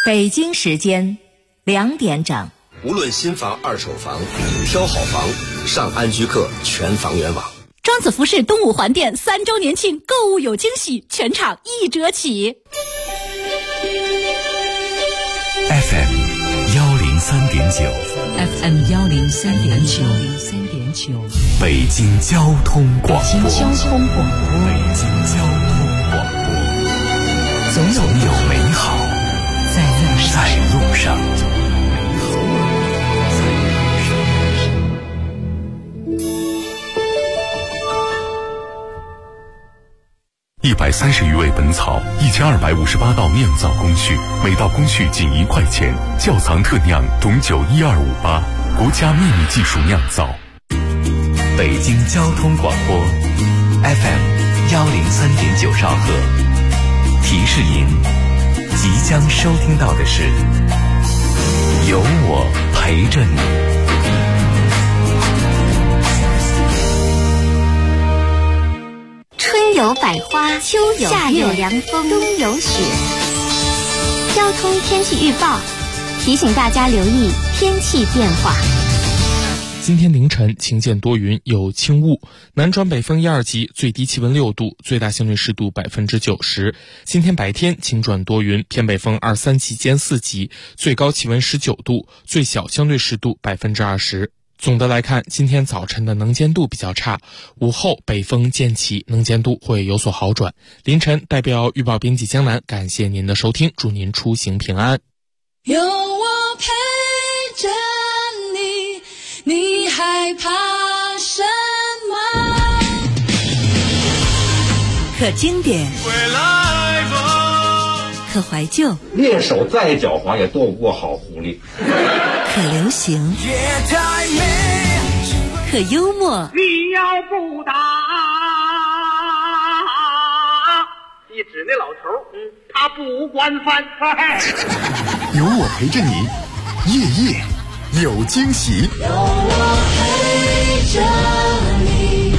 北京时间2点整。 无论新房二手房，挑好房上安居客全房源网。 庄子服饰东五环店3周年庆购物有惊喜，全场1折起。 FM 103.9 北京交通广播，总有美好在路上。130余味本草，1258道酿造工序，每道工序仅1块钱。窖藏特酿董酒1258，国家秘密技术酿造。北京交通广播 FM 103.9兆赫。提示您，即将收听到的是有我陪着你。 春有百花，秋有夏有凉风，冬有雪。交通天气预报提醒大家留意天气变化。 今天凌晨晴间多云，有轻雾，南转北风1、2级，最低气温6度，最大相对湿度90%。今天白天晴转多云，偏北风2、3级兼4级，最高气温19度，最小相对湿度20%。总的来看，今天早晨的能见度比较差，午后北风渐起，能见度会有所好转。凌晨代表预报编辑江南，感谢您的收听，祝您出行平安。 有我陪着你，你害怕什么？ 可经典，可怀旧， 猎手再狡猾也躲不过好狐狸。 可流行，可幽默。 你要不打，一指那老头，他不管饭。 有我陪着你，夜夜有惊喜。 有我陪着你。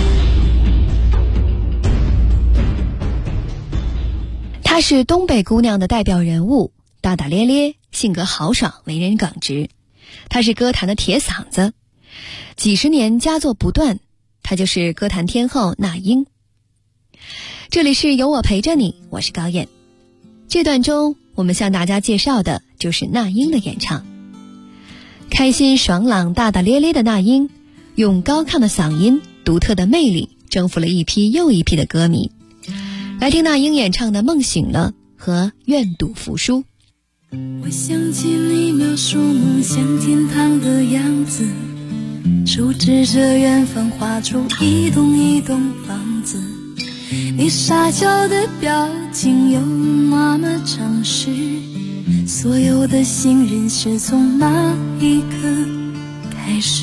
她是东北姑娘的代表人物，大大咧咧，性格豪爽，为人耿直。她是歌坛的铁嗓子，几十年佳作不断，她就是歌坛天后那英。这里是有我陪着你，我是高燕。这段中我们向大家介绍的就是那英的演唱。开心爽朗大大咧咧的那英，用高亢的嗓音独特的魅力征服了一批又一批的歌迷。来听那英演唱的《梦醒了》和《愿赌服输》。 我想起你描述梦想天堂的样子，手指着远方画出一栋一栋房子，你撒娇的表情又那么诚实，所有的信任是从那一刻开始。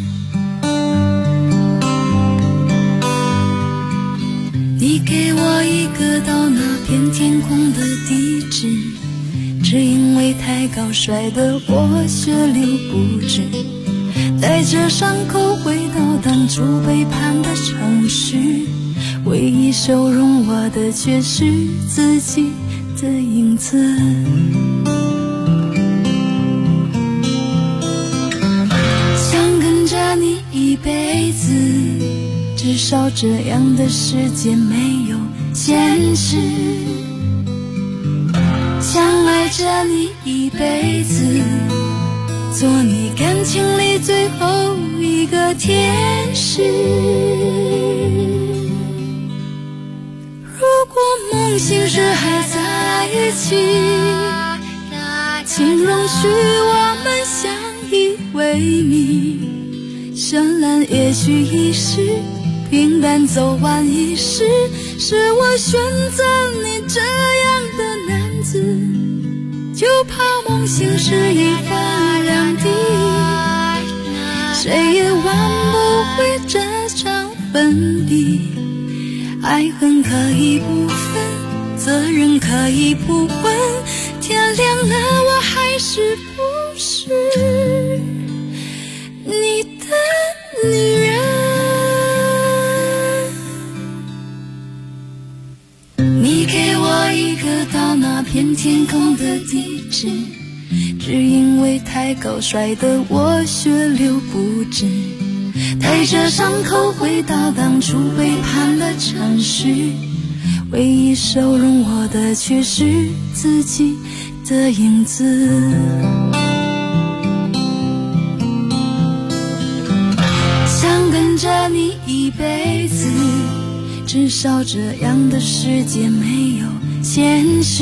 你给我一个到那片天空的地址，只因为太高摔得我血流不止，带着伤口回到当初背叛的城市，唯一收容我的却是自己的影子。想跟着你一辈子，至少这样的世界没有现实。想爱着你一辈子，做你感情里最后一个天使。如果梦醒时还在一起，请容许我们相依为命。绚烂也许一时，平淡走完一世，是我选择你这样的男子，就怕梦醒时一分两地，谁也挽不回这场分离。爱恨可以不分，责任可以不问，天亮了我还是不是你的女人。你给我一个到那片天空的地址， 只因为太高摔得我血流不止，带着伤口回到当初背叛的城市，唯一收容我的却是自己的影子。想跟着你一辈子，至少这样的世界没有现实。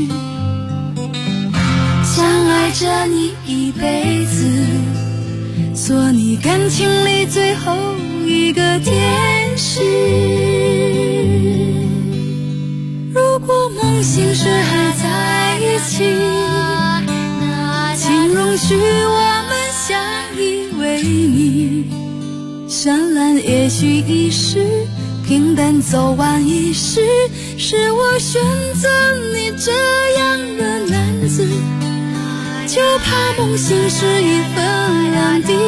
想爱着你一辈子，做你感情里最后一个天使。如果梦醒时还在一起，请容许我们相依为命。绚烂也许一时，平淡走完一世，是我选择你这样的男子，就怕梦醒时已分两地，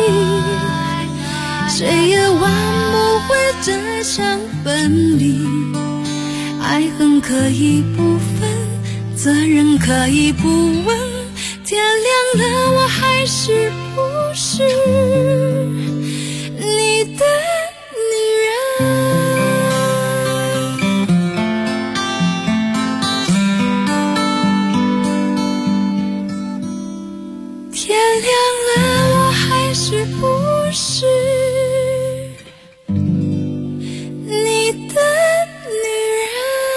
谁也挽不回这场分离。爱恨可以不分，责任可以不问，天亮了我还是不是你的女人。天亮了我还是不是你的女人。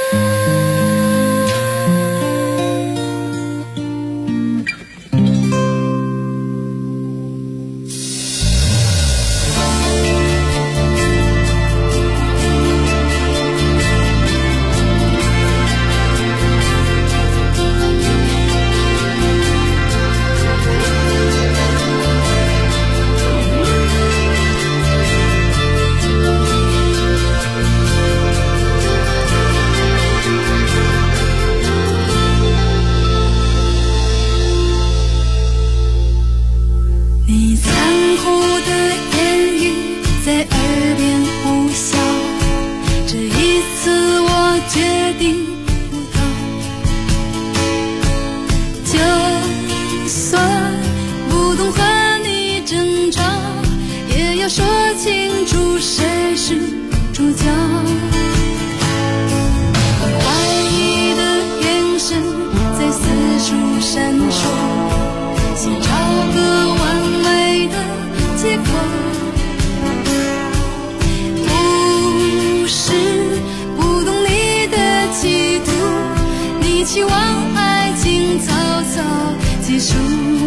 希望爱情草草结束，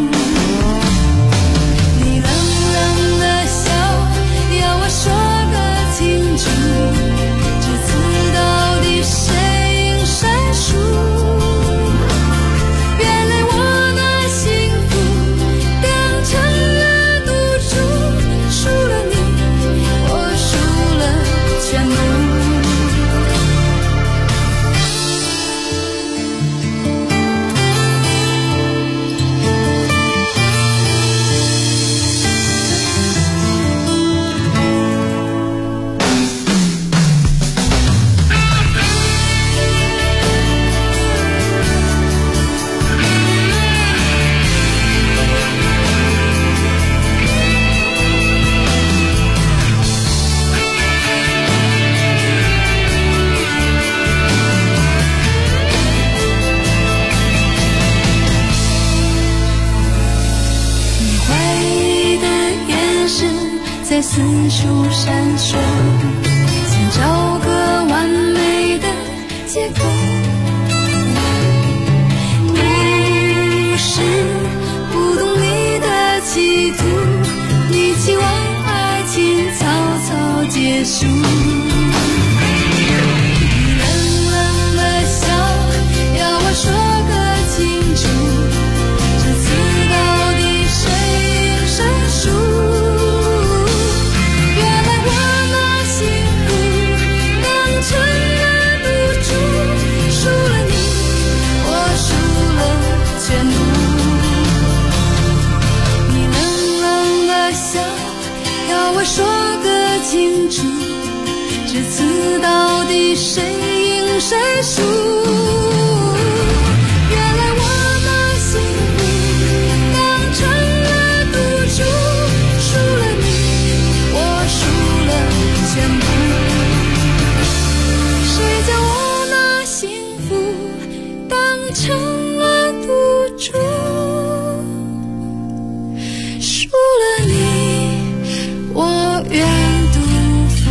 你冷冷的笑，要我说个清楚，这次到底谁赢谁输？原来我的幸福当成了赌注，输了你，我输了全部。在四处闪烁，想找个完美的结果，不是不懂你的企图，你期望爱情草草结束。你冷冷的笑，要我说个清楚，这次到底谁赢谁输？说个清楚，这次到底谁赢谁输？原来我的幸福愿赌服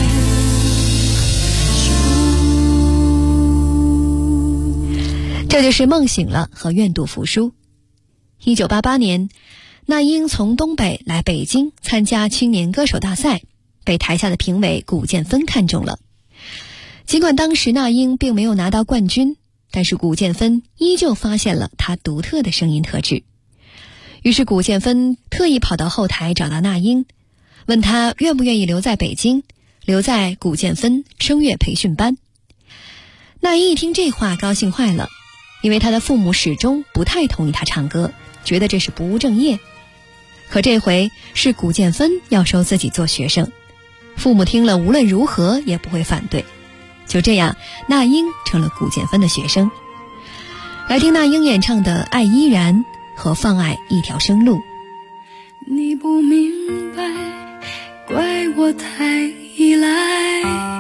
输。 这就是梦醒了和愿赌服输。1988年，那英从东北来北京参加青年歌手大赛，被台下的评委古建芬看中了。尽管当时那英并没有拿到冠军，但是古建芬依旧发现了他独特的声音特质。于是古建芬特意跑到后台找到那英，问他愿不愿意留在北京，留在古建芬声乐培训班。那英一听这话高兴坏了，因为他的父母始终不太同意他唱歌，觉得这是不务正业。可这回是古建芬要收自己做学生，父母听了无论如何也不会反对。就这样，那英成了古建芬的学生。来听那英演唱的《爱依然》和《放爱一条生路》。 你不明白，怪我太依赖，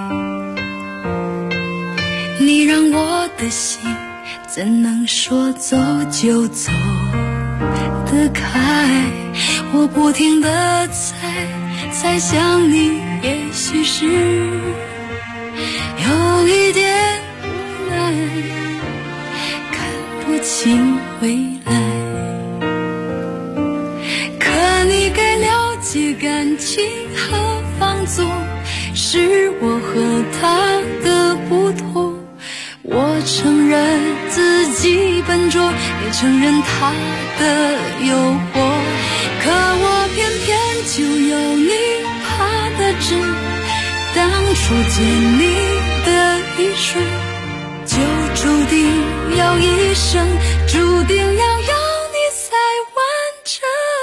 你让我的心怎能说走就走得开？我不停地猜想你也许是有一点无奈，看不清未来。可你该了解感情和放纵，是我和他的不同。我承认自己笨拙，也承认他的诱惑，可我偏偏就有你怕的真。当初见你的一瞬，就注定要一生，注定要有你才完整。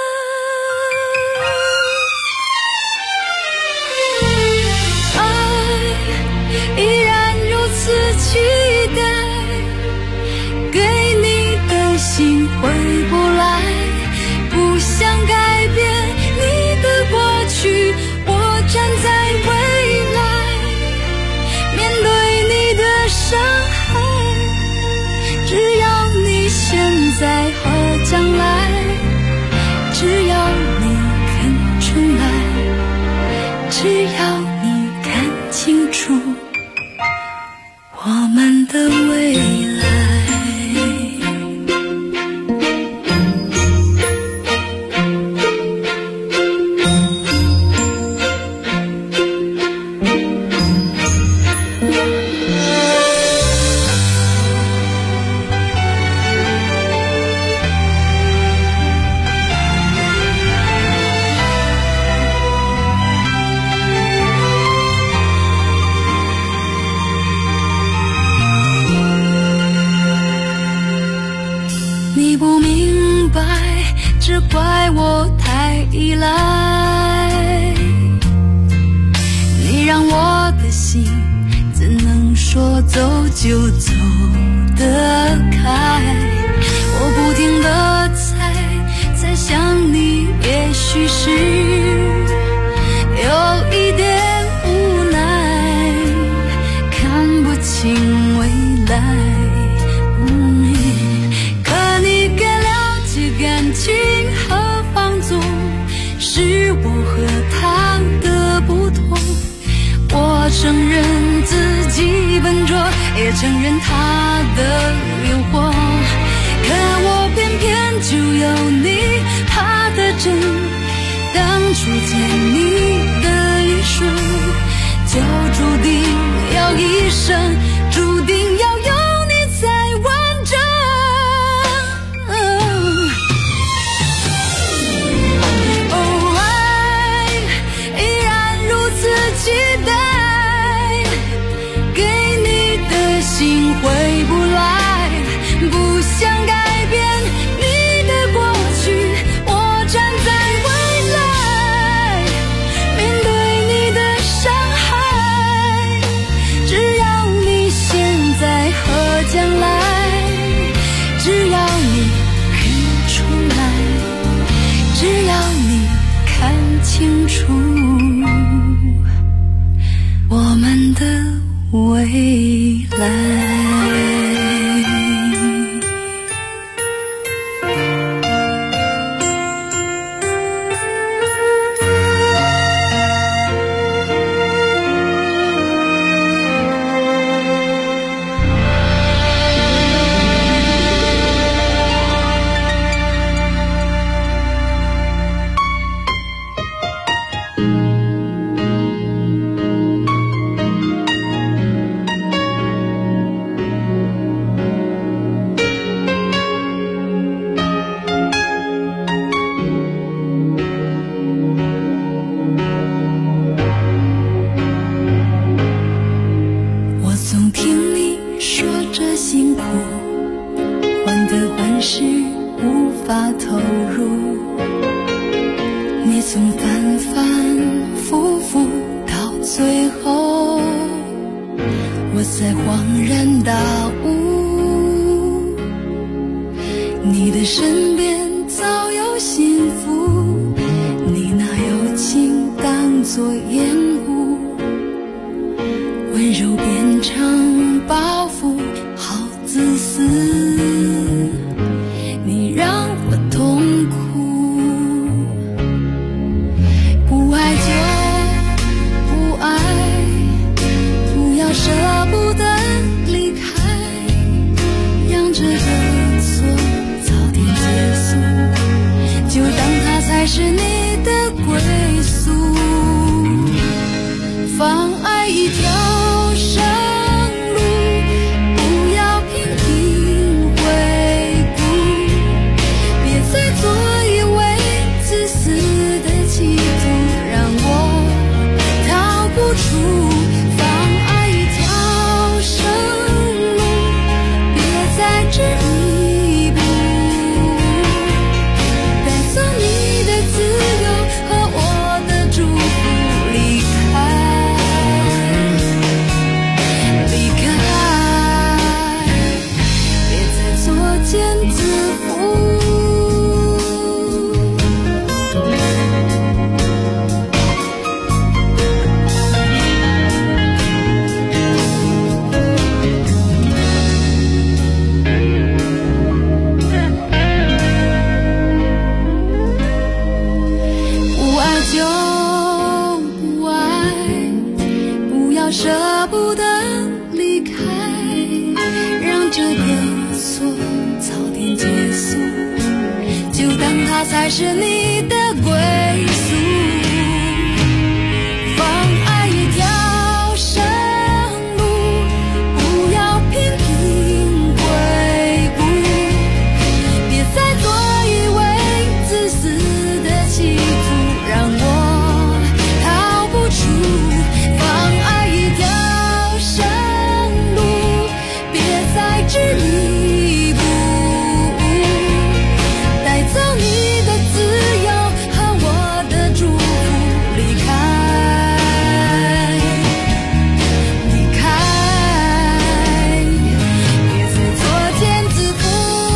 爱依然如此期待，给你的心回不来，不想改变你的过去，我站在未来，面对你的伤害，只要你现在和将来，只要你肯重来，只要你看清楚我们的未来。你不明白，只怪我太依赖，你让我的心怎能说走就走得开？我不停地猜想你也许是有一点无奈，看不清未来。感情和放纵，是我和他的不同。我承认自己笨拙，也承认他的诱惑，可我偏偏就有你怕的真。当初见你的一瞬，就注定要一生，注定要有你才完整。期待，给你的心回不来，不想改变你的过去，我站在未来，面对你的伤害，只要你现在和将来，只要你肯重来，只要你看清楚我们的未来。 投入，你从反反复复到最后，我才恍然大悟，你的身边早有幸福，你拿友情当作烟雾，温柔变成包袱，好自私，你让我痛苦。不爱就不爱，不要舍不得离开，让这个错早点结束，就当它才是你的归宿。放爱一条生路，不要频频回顾，别再做一位自私的企图，让我逃不出。放爱一条生路，别再执迷不悟，带走你的自由和我的祝福，离开。见自负。不爱就不爱，不要舍不得离开，让这个错早点结束，就当它才是你的归宿。放爱一条生路，不要频频回顾，别再做一位自私的企图，让我逃不出。放爱一条生路，别再执迷不悟，带走你的自由和我的祝福，离开，离开，别再作茧自缚。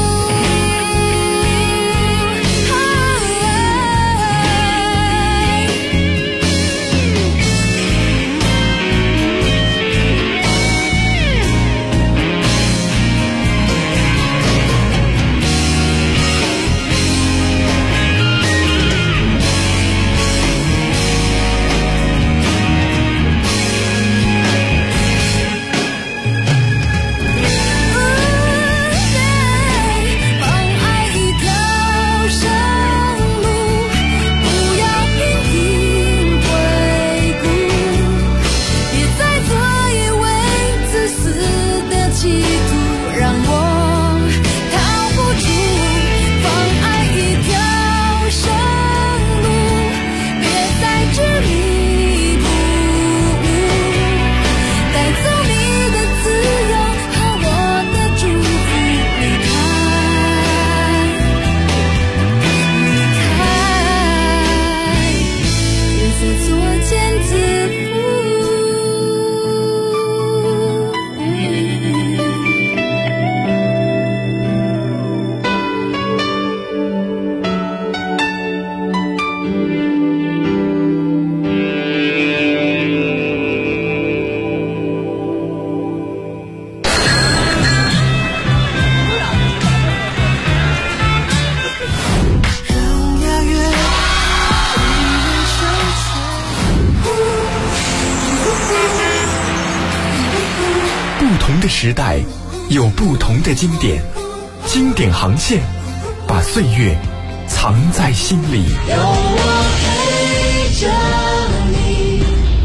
不同的时代有不同的经典，经典航线把岁月藏在心里。有我陪着你。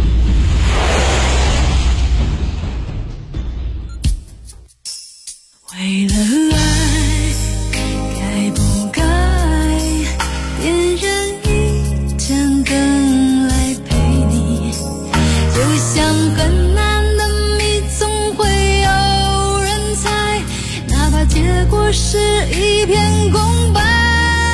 为了爱，该不该点燃一盏灯来陪你？就像很难的谜，总会有人猜，哪怕结果是一片空白。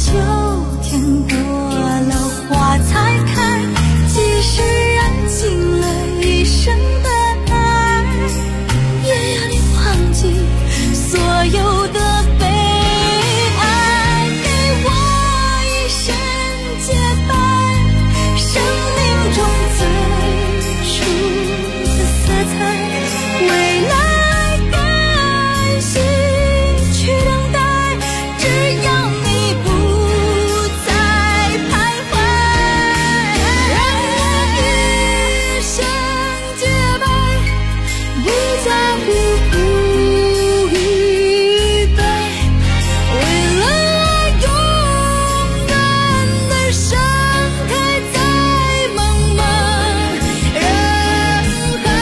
秋天过了，花才开，即使燃尽了一生的爱，也要你忘记所有的悲哀，给我一生洁白，生命中最初的色彩，未来甘心去等待，只要你不再徘徊，让我一生洁白，不在乎苦与悲，为了爱勇敢地盛开在茫茫人海。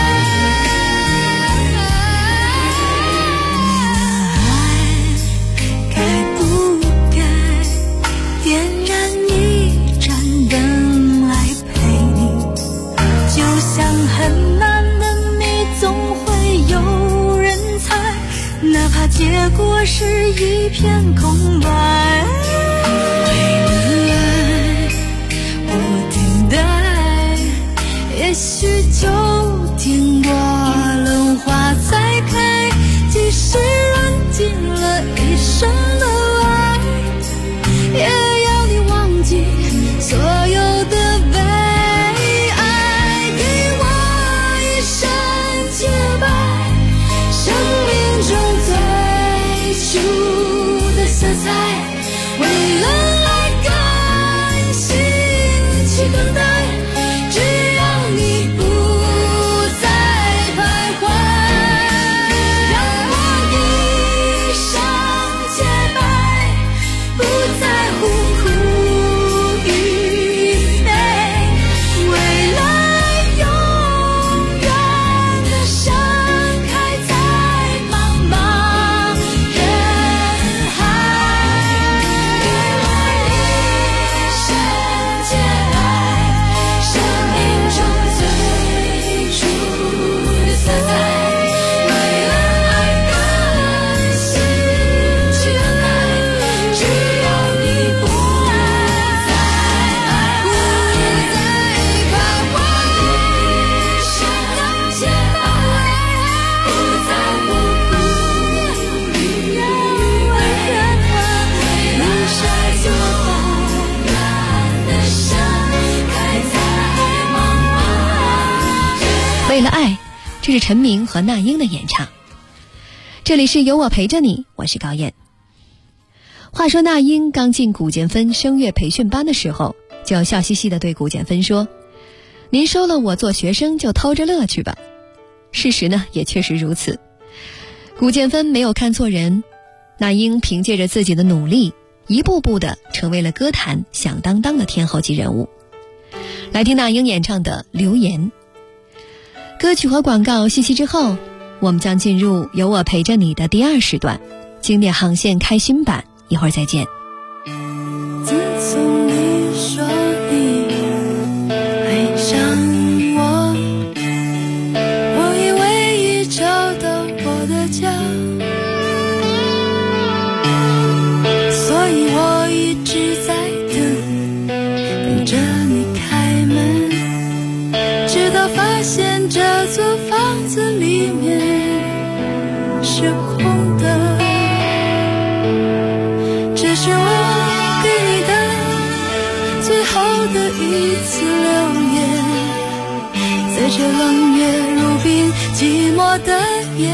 爱该不该点燃一盏灯来陪你，就像很难的谜总会有人猜，哪怕结果是一片空白，为了爱我等待，也许秋天过了，花才开，即使燃尽了一生的爱，也要你忘记所有的悲哀，给我一生洁白，生命中最初的色彩，为了爱甘心去等待，只要你不再徘徊，让我一生洁白，不在乎苦与悲，未来永远地盛开在茫茫人海，给我一生洁白，生命中最初的色彩，为了爱甘心去等待，只要你不再徘徊，生洁白，不在乎苦与悲，如晒就淡淡的盛开在茫茫人。 为了爱，这是陈明和那英的演唱。这里是有我陪着你，我是高燕。话说那英刚进古建芬声乐培训班的时候，就笑嘻嘻地对古建芬说：“您收了我做学生就偷着乐去吧。”事实呢，也确实如此。古建芬没有看错人，那英凭借着自己的努力，一步步地成为了歌坛响当当的天后级人物。来听那英演唱的《留言》。歌曲和广告信息之后，我们将进入有我陪着你的第二时段，经典航线开心版，一会儿再见。 自从你说你爱上我，我以为已找到我的家，所以我一直在等着你开门，直到发现这座房子里面是空的。这是我给你的最后的一次留言，在这冷月如冰寂寞的夜，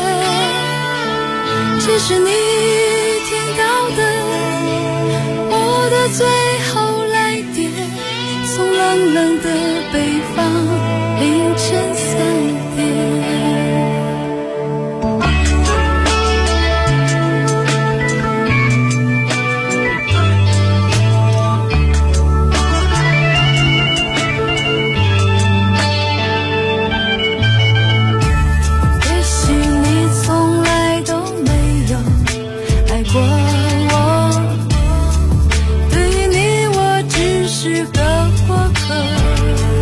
这是你听到的我的最后来电，从冷冷的北方凌晨3点。是个过客，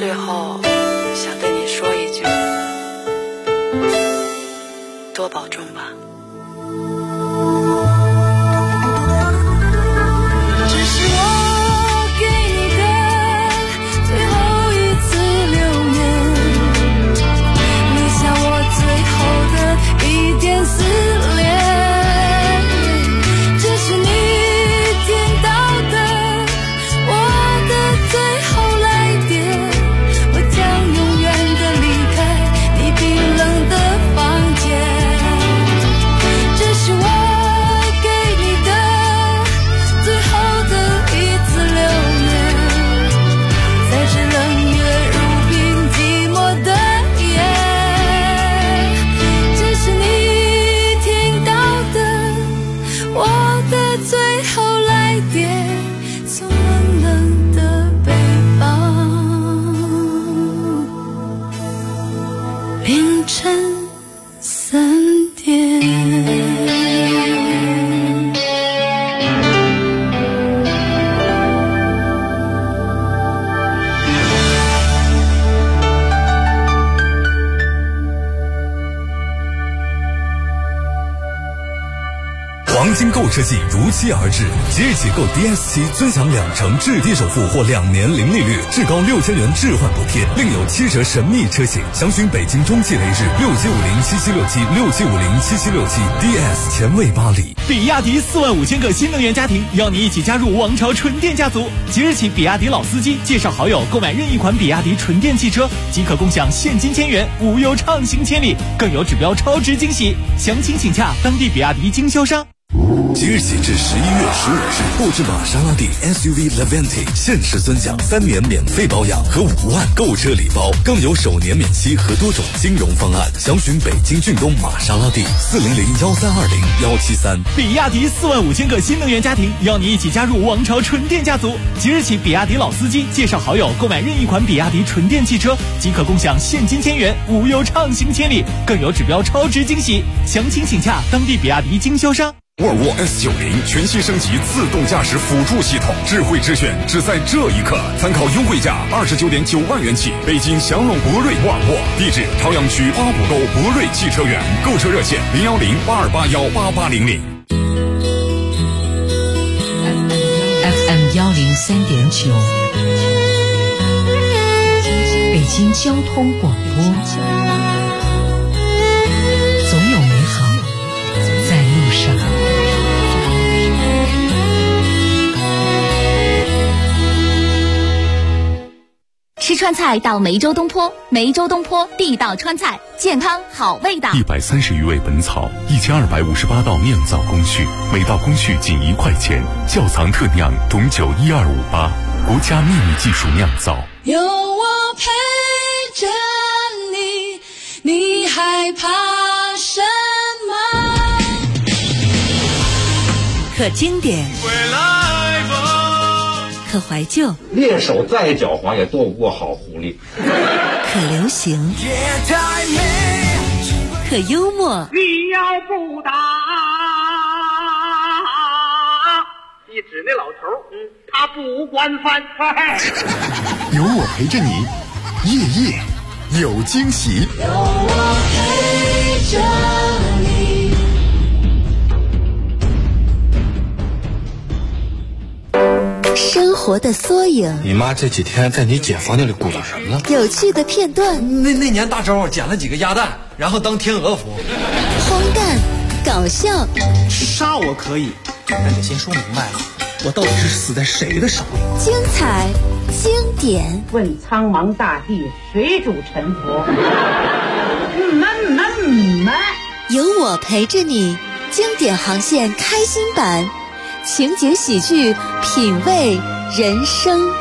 最后想对你说一句，多保重吧。 这是我给你的最后一次留言，留下我最后的一点思念。这是你听到的我的最后来电，我将永远的离开你冰冷的房间。这是我给你的最后的一次留恋，在这冷月如冰寂寞的夜。这是你听到的我的最后来电，从冷冷的北方，凌晨3点。 黄金购车季如期而至，即日起购 DS7 尊享2成至低首付或2年零利率，至高6000元置换补贴，另有7折神秘车型。详询北京中汽雷士6750776767507767 DS 前卫巴黎。 比亚迪45000个新能源家庭，邀你一起加入王朝纯电家族。即日起，比亚迪老司机介绍好友购买任意款比亚迪纯电汽车，即可共享现金1000元，无忧畅行千里，更有指标超值惊喜。详情请洽当地比亚迪经销商。 即日起至11月15日，购置玛莎拉蒂 SUV Levante 限时尊享3年免费保养和5万购车礼包，更有首年免息和多种金融方案。详询北京骏东玛莎拉蒂400-1320-173。 比亚迪45000个新能源家庭，邀你一起加入王朝纯电家族。即日起，比亚迪老司机介绍好友购买任意款比亚迪纯电汽车，即可共享现金1000元，无忧畅行千里，更有指标超值惊喜。详情请洽当地比亚迪经销商。 沃尔沃 S90 全新升级自动驾驶辅助系统，智慧之选只在这一刻，参考优惠价29.9万元起。北京祥龙博瑞沃尔沃，地址朝阳区八浦沟博瑞汽车园，购车热线010-8281-8800。 FM 103.9，北京交通广播，总有美好在路上。 吃川菜到梅州东坡，梅州东坡地道川菜，健康好味道。 130余味本草，1258道酿造工序，每道工序仅1块钱，窖藏特酿董酒12588，国家秘密技术酿造。 有我陪着你，你害怕什么？ 可经典，可怀旧， 猎手再狡猾也斗不过好狐狸。 可流行，可幽默。 你要不打，一指那老头，他不惯犯。 有我陪着你，夜夜有惊喜。 有我陪着你。 生活的缩影， 你妈这几天在你姐房间里鼓捣什么呢？ 有趣的片段。 那年大周捡了几个鸭蛋，然后当天鹅服。 荒诞，搞笑。 杀我可以，但得先说明白了，我到底是死在谁的手里？ 精彩，经典。 问苍茫大地，谁主沉浮？ 有我陪着你，经典航线开心版。情景喜剧，品味人生。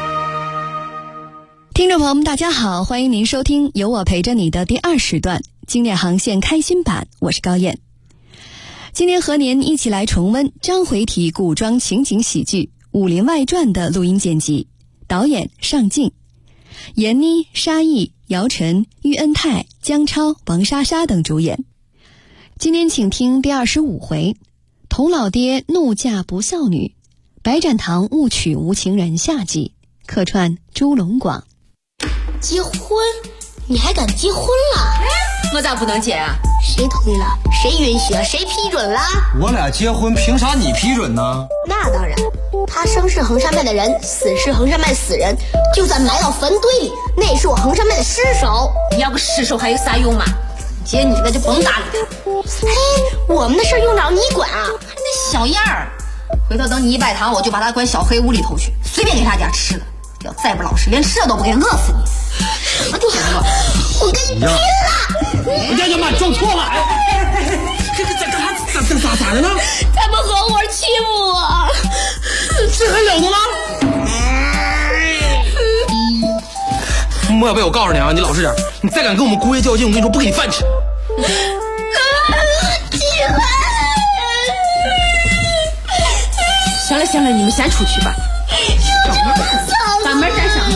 听众朋友们大家好，欢迎您收听有我陪着你的第2时段经典航线开心版，我是高燕。今天和您一起来重温章回体古装情景喜剧《武林外传》的录音剪辑，导演尚敬，闫妮、沙溢、姚晨、喻恩泰、姜超、王莎莎等主演。今天请听第25回，童老爹怒嫁不孝女，白展堂误娶无情人下集，客串朱龙广。 结婚？你还敢结婚了？ 我咋不能结啊？ 谁同意了？谁允许了？谁批准了？ 我俩结婚，凭啥你批准呢？ 那当然，他生是衡山脉的人，死是衡山脉死人，就算埋到坟堆里，那也是我衡山脉的尸首。 你要个尸首还有啥用嘛？ 姐你的就甭搭理他。嘿，我们的事用得着你管啊？ 那小样儿，回头等你一拜堂，我就把他关小黑屋里头去，随便给他家吃的。要再不老实，连吃的都不给，饿死你！ 我跟你拼了！ 呀妈，撞错了！这个咋的呢？ 他们合伙欺负我， 这还了得吗？莫小贝，我告诉你啊，你老实点，你再敢跟我们姑爷较劲，我跟你说不给你饭吃。 行了，你们先出去吧。把门关上。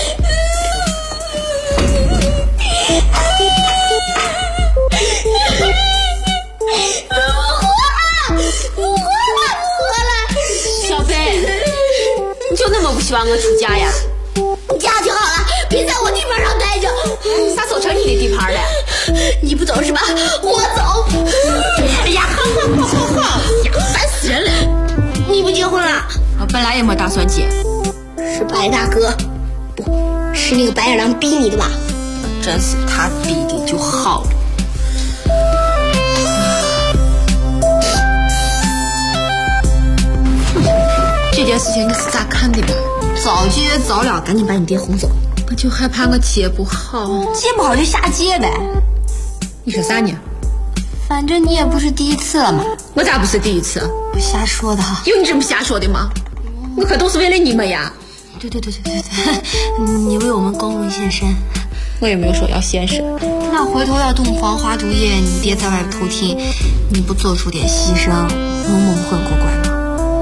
小飞，你就那么不希望我出家呀？ 家就好了，别在我地盘上待着。 啥时候成你的地盘了？ 你不走是吧？我走。 哎呀，好，呀，烦死人了！ 你不结婚了？ 我本来也没打算结。 是白大哥，不是那个白眼狼逼你的吧？ 真是他逼的就好了。这件事情你是咋看的吧？早结早了，赶紧把你爹哄走。我就害怕我结不好，结不好就瞎结呗。你说啥呢？ 反正你也不是第一次了嘛。 我咋不是第一次？ 我瞎说的。 有你这么瞎说的吗？我可都是为了你们呀。 对，你为我们公路献身。 我也没有说要献身。 那回头要洞房花烛夜，你爹在外边偷听，你不做出点牺牲，能蒙混过关吗？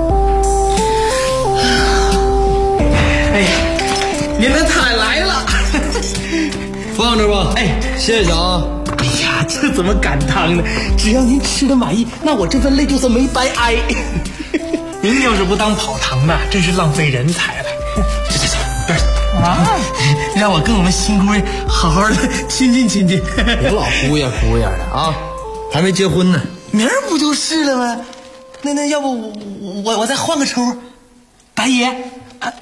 哎呀，您的菜来了，放着吧。哎，谢谢啊。哎呀，这怎么赶汤呢？只要您吃的满意，那我这份累就算没白挨。 您要是不当跑堂的，真是浪费人才了。 行，边啊，让我跟我们新姑爷好好的亲近。别老姑爷的啊，还没结婚呢。明儿不就是了吗？那要不我再换个称呼，大爷啊。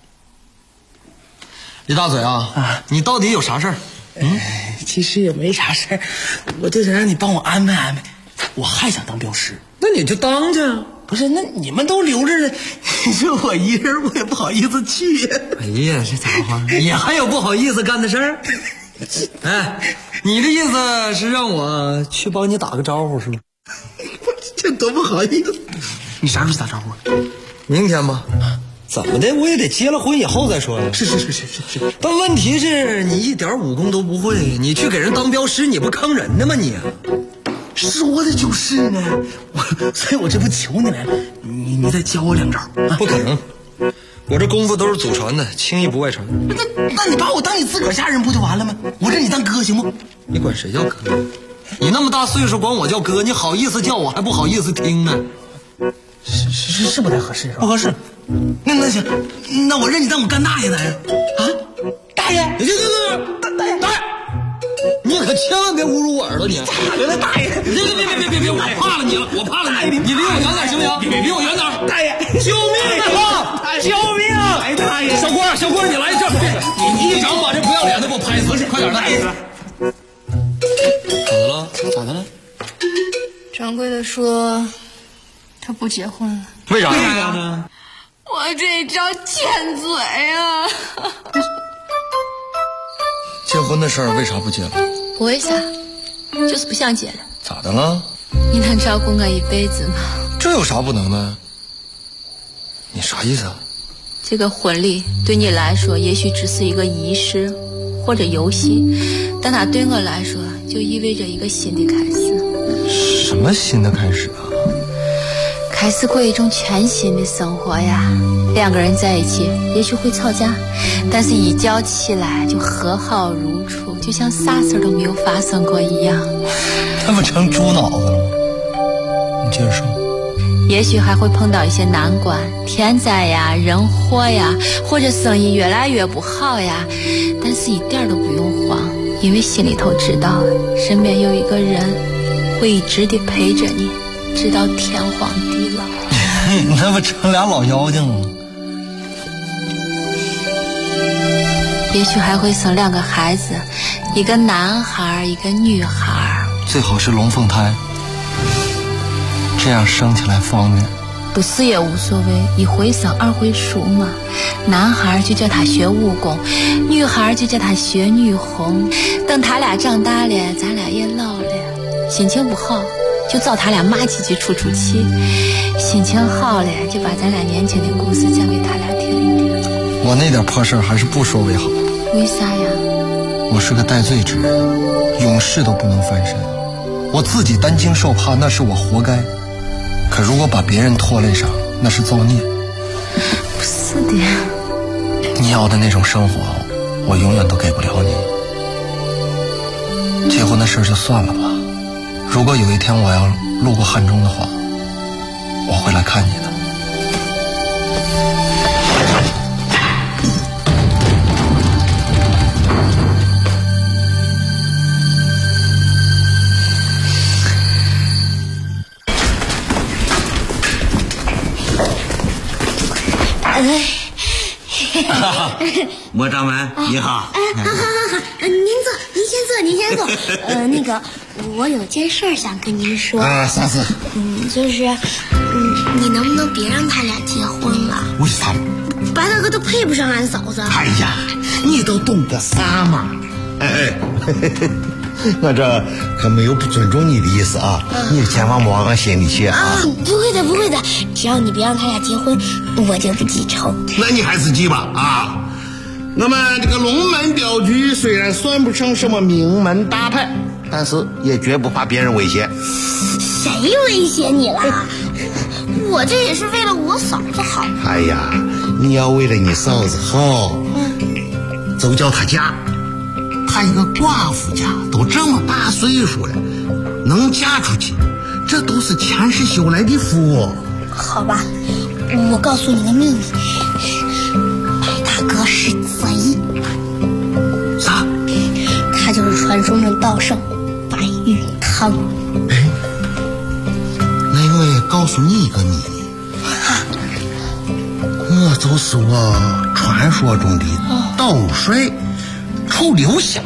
李大嘴啊，你到底有啥事儿？ 其实也没啥事儿，我就想让你帮我安排。我还想当镖师。 那你就当去。 不是，那你们都留着呢，你说我一人我也不好意思去呀。 哎呀，这家伙也还有不好意思干的事儿。哎，你的意思是让我去帮你打个招呼是吗？ 这多不好意思。你啥时候去打招呼？ 明天吧。怎么的，我也得结了婚以后再说呀。 是。 但问题是你一点武功都不会，你去给人当镖师，你不坑人的吗你？ 说的就是呢，所以我这不求你来了，你再教我两招啊！ 不可能，我这功夫都是祖传的，轻易不外传。 那你把我当你自个儿家人不就完了吗？我认你当哥行不？ 你管谁叫哥？你那么大岁数管我叫哥，你好意思叫我还不好意思听呢？ 是不太合适是吧？ 不合适。 那行，那我认你当我干大爷来啊！大爷，大爷。 你可千万别侮辱我耳朵！你咋的了，大爷？ 别！我怕了你了，我怕了你！你离我远点行不行？离我远点！ 大爷， 救命啊！救命！ 哎，大爷， 小郭，你来这！你一掌把这不要脸的给我拍死！快点的！咋的了？ 掌柜的说他不结婚了。 为啥呢？ 我这张欠嘴啊！ 结婚的事儿为啥不结了？ 为啥？就是不想结了。 咋的了？ 你能照顾我一辈子吗？ 这有啥不能的？你啥意思啊？ 这个婚礼对你来说也许只是一个仪式或者游戏，但它对我来说就意味着一个新的开始。 什么新的开始啊？ 开始过一种全新的生活呀！两个人在一起，也许会吵架，但是一觉起来就和好如初，就像啥事都没有发生过一样。 那不成猪脑子了吗？你接着说。 也许还会碰到一些难关，天灾呀、人祸呀，或者生意越来越不好呀，但是一点都不用慌，因为心里头知道身边有一个人会一直的陪着你，直到天荒地老。 那不成俩老妖精吗？ 也许还会生2个孩子，一个男孩，一个女孩， 最好是龙凤胎，这样生起来方便。 不是也无所谓，1回生2回熟嘛。男孩就叫他学武功，女孩就叫他学女红。等他俩长大了，咱俩也老了，心情不好就找他俩骂几句出出气，心情好了就把咱俩年轻的故事讲给他俩听一听。 我那点破事还是不说为好。 为啥呀？ 我是个戴罪之人，永世都不能翻身。我自己担惊受怕，那是我活该。可如果把别人拖累上，那是造孽。 不是的， 你要的那种生活，我永远都给不了你。结婚的事就算了吧。如果有一天我要路过汉中的话，我会来看你的。 莫掌门你好。 好，您先坐。那个，我有件事想跟您说。 啥事？ 就是，你能不能别让他俩结婚了？ 为啥？ 白大哥都配不上俺嫂子。 哎呀，你都懂得啥嘛？我这可没有不尊重你的意思啊，你千万莫往我心里去啊。 不会的，只要你别让他俩结婚，我就不记仇。 那你还是记吧啊。我们这个龙门镖局虽然算不上什么名门大派，但是也绝不怕别人威胁。 谁威胁你了？我这也是为了我嫂子好。 哎呀，你要为了你嫂子好，就叫她嫁。她一个寡妇家都这么大岁数了，能嫁出去，这都是前世修来的福。 好吧，我告诉你个秘密，白大哥是贼。 啥？ 他就是传说中道圣白玉汤。 那我也告诉你一个秘密，我就是我传说中的道帅臭刘香。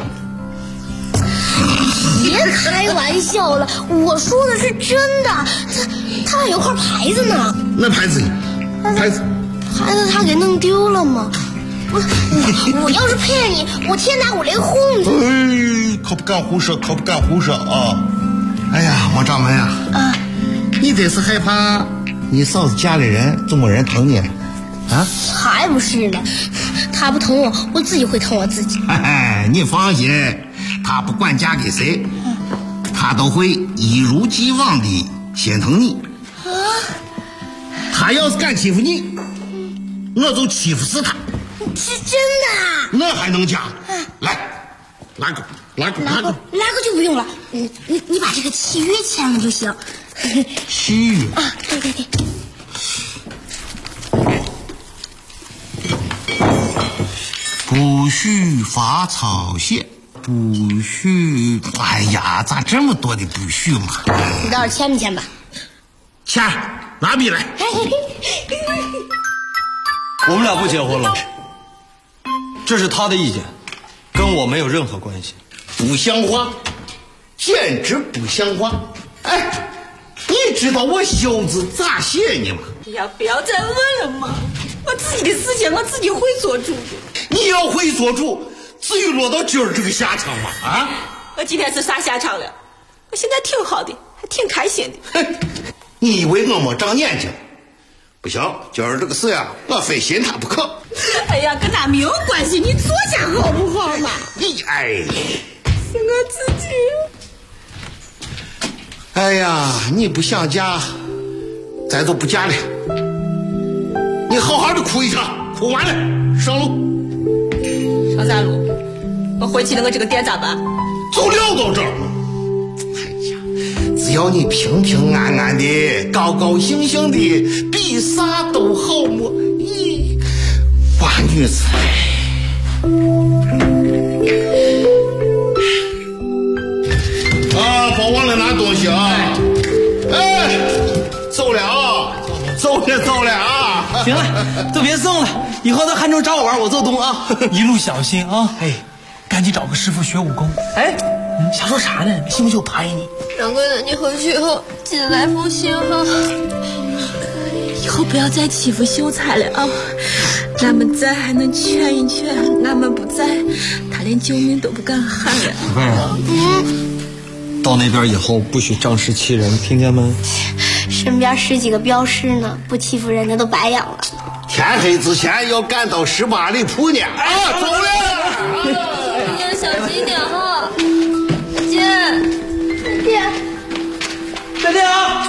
别开玩笑了，我说的是真的。他还有块牌子呢。 那牌子他给弄丢了吗？我要是骗你，我天打5雷轰你。 可不敢胡说啊！哎呀，莫掌门啊，你这是害怕你嫂子家里人就没人疼你啊？ 才不是呢，他不疼我，我自己会疼我自己。 你放心，他不管嫁给谁，他都会一如既往的心疼你。他要是敢欺负你，我就欺负死他。 是真的？ 那还能假？来，拉钩就不用了。你把这个契约签了就行。 契约啊？对。 不许发草屑，不许……哎呀，咋这么多的不许嘛？ 你倒是签不签吧？ 签，拿笔来。 我们俩不结婚了，这是他的意见，跟我没有任何关系。 不像话，简直不像话！哎，你知道我袖子咋写你吗？ 哎呀，不要再问了嘛！我自己的事情我自己会做主的。 你要会做主，至于落到今儿这个下场吗？啊！ 我今天是啥下场了？我现在挺好的，还挺开心的。 你以为我没长眼睛？不行，今儿这个事呀，我非信他不可。 哎呀，跟他没有关系，你坐下好不好嘛？ 你哎， 是我自己。 哎呀，你不想嫁，咱就不嫁了。你好好的哭一场，哭完了上路。 上啥路？我回去了，我这个店咋办？ 就撂到这儿。哎呀， 只要你平平安安的、高高兴兴的，比啥都好么？咦，哇，女子。啊，别忘了拿东西啊！哎，走了啊，走了啊！ 行了，都别送了，以后到汉中找我玩，我做东啊！ 一路小心啊！哎，赶紧找个师傅学武功。 哎，想说啥呢？信不信我拍你？ 掌柜的，你回去以后记得来封信哈。 以后不要再欺负秀才了啊！俺们在还能劝一劝，俺们不在，他连救命都不敢喊了。 不是，到那边以后不许仗势欺人，听见没？ 身边10几个镖师呢，不欺负人的都白养了。 天黑之前要赶到18里铺呢。啊，走了！ 你要小心点哈。姐， 再见啊！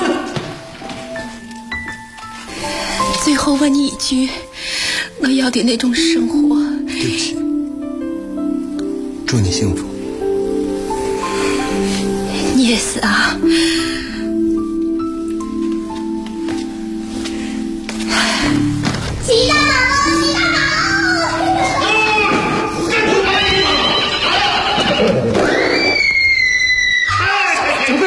最后问你一句，我要的那种生活。 对不起，祝你幸福。 你也是啊。 鸡蛋好，鸡蛋好。 准备，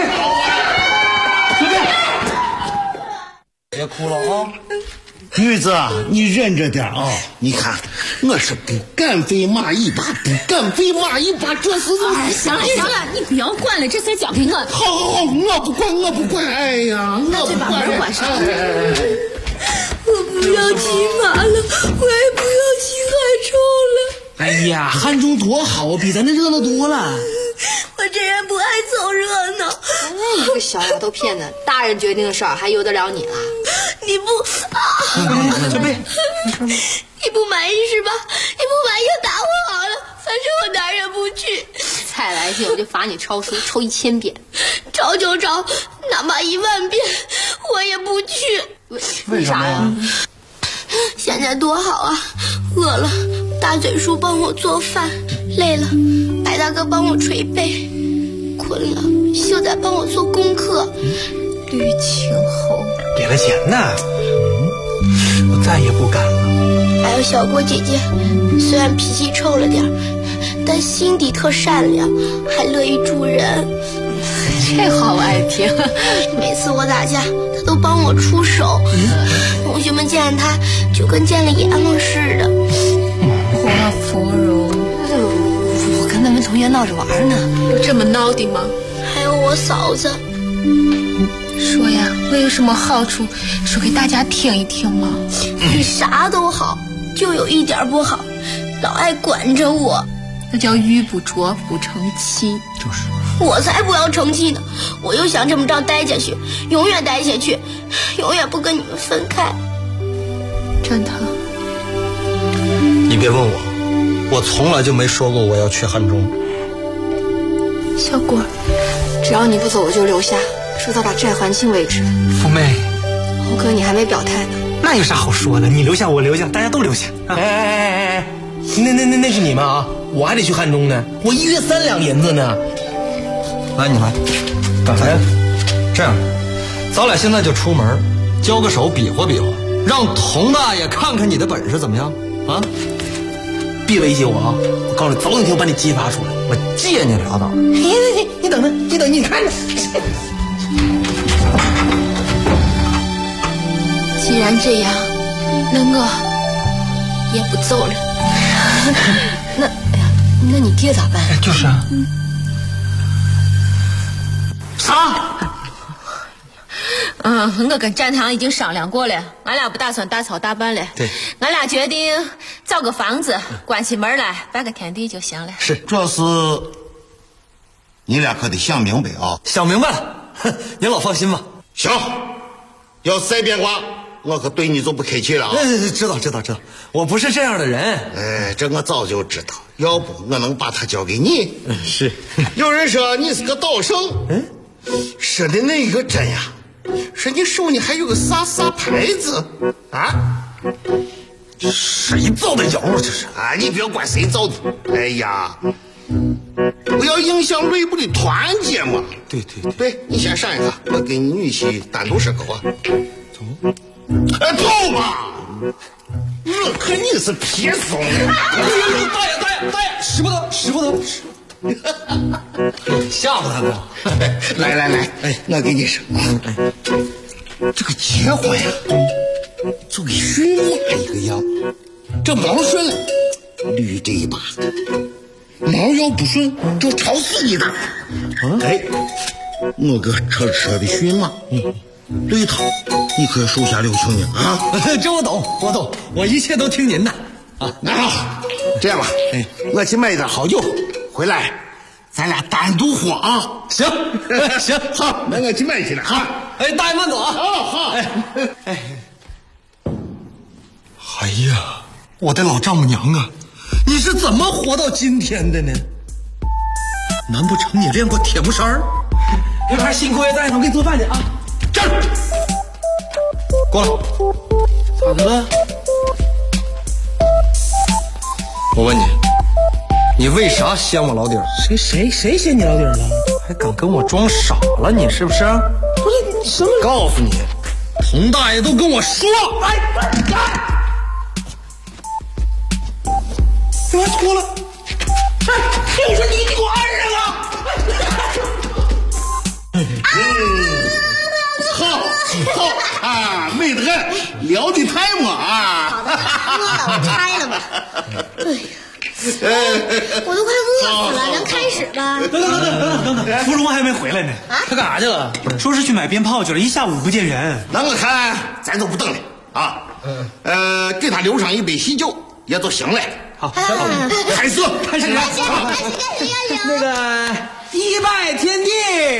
别哭了啊！ 女子，你忍着点啊！你看，我是不敢被骂一巴，这是行了，你不要管了，这事交给我。 好，我不管。哎呀， 那就把门关上。 我不要骑马了，我也不要骑海虫了。 哎呀，汉中多好，比咱这热闹多了。 我这人不爱凑热闹。 你个小丫头片子，大人决定的事儿还由得了你了？ 你不小贝， 你不满意是吧？你不满意就打我好了，反正我哪儿也不去。 再来劲我就罚你抄书，抄1000遍。 抄就抄，哪怕10000遍我也不去。 为啥呀？ 现在多好啊！饿了，大嘴叔帮我做饭；累了，白大哥帮我捶背；困了，秀仔帮我做功课。 吕青后给了钱呢，我再也不敢了。 还有小郭姐姐，虽然脾气臭了点，但心底特善良，还乐于助人。 这话我爱听。 每次我打架，他都帮我出手。同学们见他就跟见了阎王似的。 华芙蓉， 我跟他们同学闹着玩呢。 有这么闹的吗？ 还有我嫂子。 说呀，我有什么好处，说给大家听一听嘛。 你啥都好，就有一点不好，老爱管着我。 那叫玉不琢不成器。 就是。 我才不要成器呢！我又想这么着待下去，永远待下去，永远不跟你们分开。 真的？ 你别问我从来就没说过我要去汉中。 小果，只要你不走，我就留下，直到把债还清为止。 福妹， 猴哥，你还没表态呢。 那有啥好说的？你留下，我留下，大家都留下。 哎，那是你们啊！我还得去汉中呢，我1月3两银子呢。来，你来，干啥呀？这样，咱俩现在就出门，交个手，比划比划，让佟大爷看看你的本事怎么样啊？别威胁我啊！我告诉你，早有一天我把你激发出来，我借你俩道。你等着，你看着。 既然这样，那我也不走了。 那你爹咋办？ 就是啊。 啥？ 我跟展堂已经商量过了，俺俩不打算大操大办了。 对， 俺俩决定造个房子，关起门来摆个天地就行了。 是，主要是你俩可得想明白啊！ 想明白了，您老放心吧。 行，要再变卦，我可对你就不客气了啊！ 知道，我不是这样的人。 哎，这我早就知道，要不我能把他交给你？ 是。 有人说你是个道圣，说的那个真呀？说你手里还有个啥牌子啊？ 谁造的谣啊？这是啊！你别管谁造的。哎呀，我不要影响内部的团结嘛。 对， 你先上一个，我跟你女婿单独说个话。走。走吧。我看你是皮怂。 大爷，使不得。吓唬他呢。 来，我跟你说啊，这个结婚呀，就跟驯马一个样，这毛顺了，捋这一把；毛要不顺，就吵死你的。我个车的驯马，对头，你可手下留情呢啊！ 这我懂，我一切都听您的啊。 那好，这样吧，我去买点好酒，回来咱俩单独喝啊。 行， 好，那我去买去了啊。 大爷慢走啊。 好。 哎呀，我的老丈母娘啊，你是怎么活到今天的呢？难不成你练过铁布衫？那边辛苦也在呢，我给你做饭去啊。这儿，过来。咋的了？我问你，你为啥掀我老底儿？ 谁掀你老底儿了？ 还敢跟我装傻了？你是不是？ 不是你什么？ 告诉你，佟大爷都跟我说。 这玩意脱了。我说你给我按上了。 好啊，美得很，聊得太嘛啊！ 好的，我拆了吧。我都快饿死了，咱开始吧。 等，芙蓉还没回来呢。 他干啥去了？ 说是去买鞭炮去了，一下午不见人。 那我看咱就不等了啊。给他留上一杯喜酒也就行了。好，开始。 那个一拜天地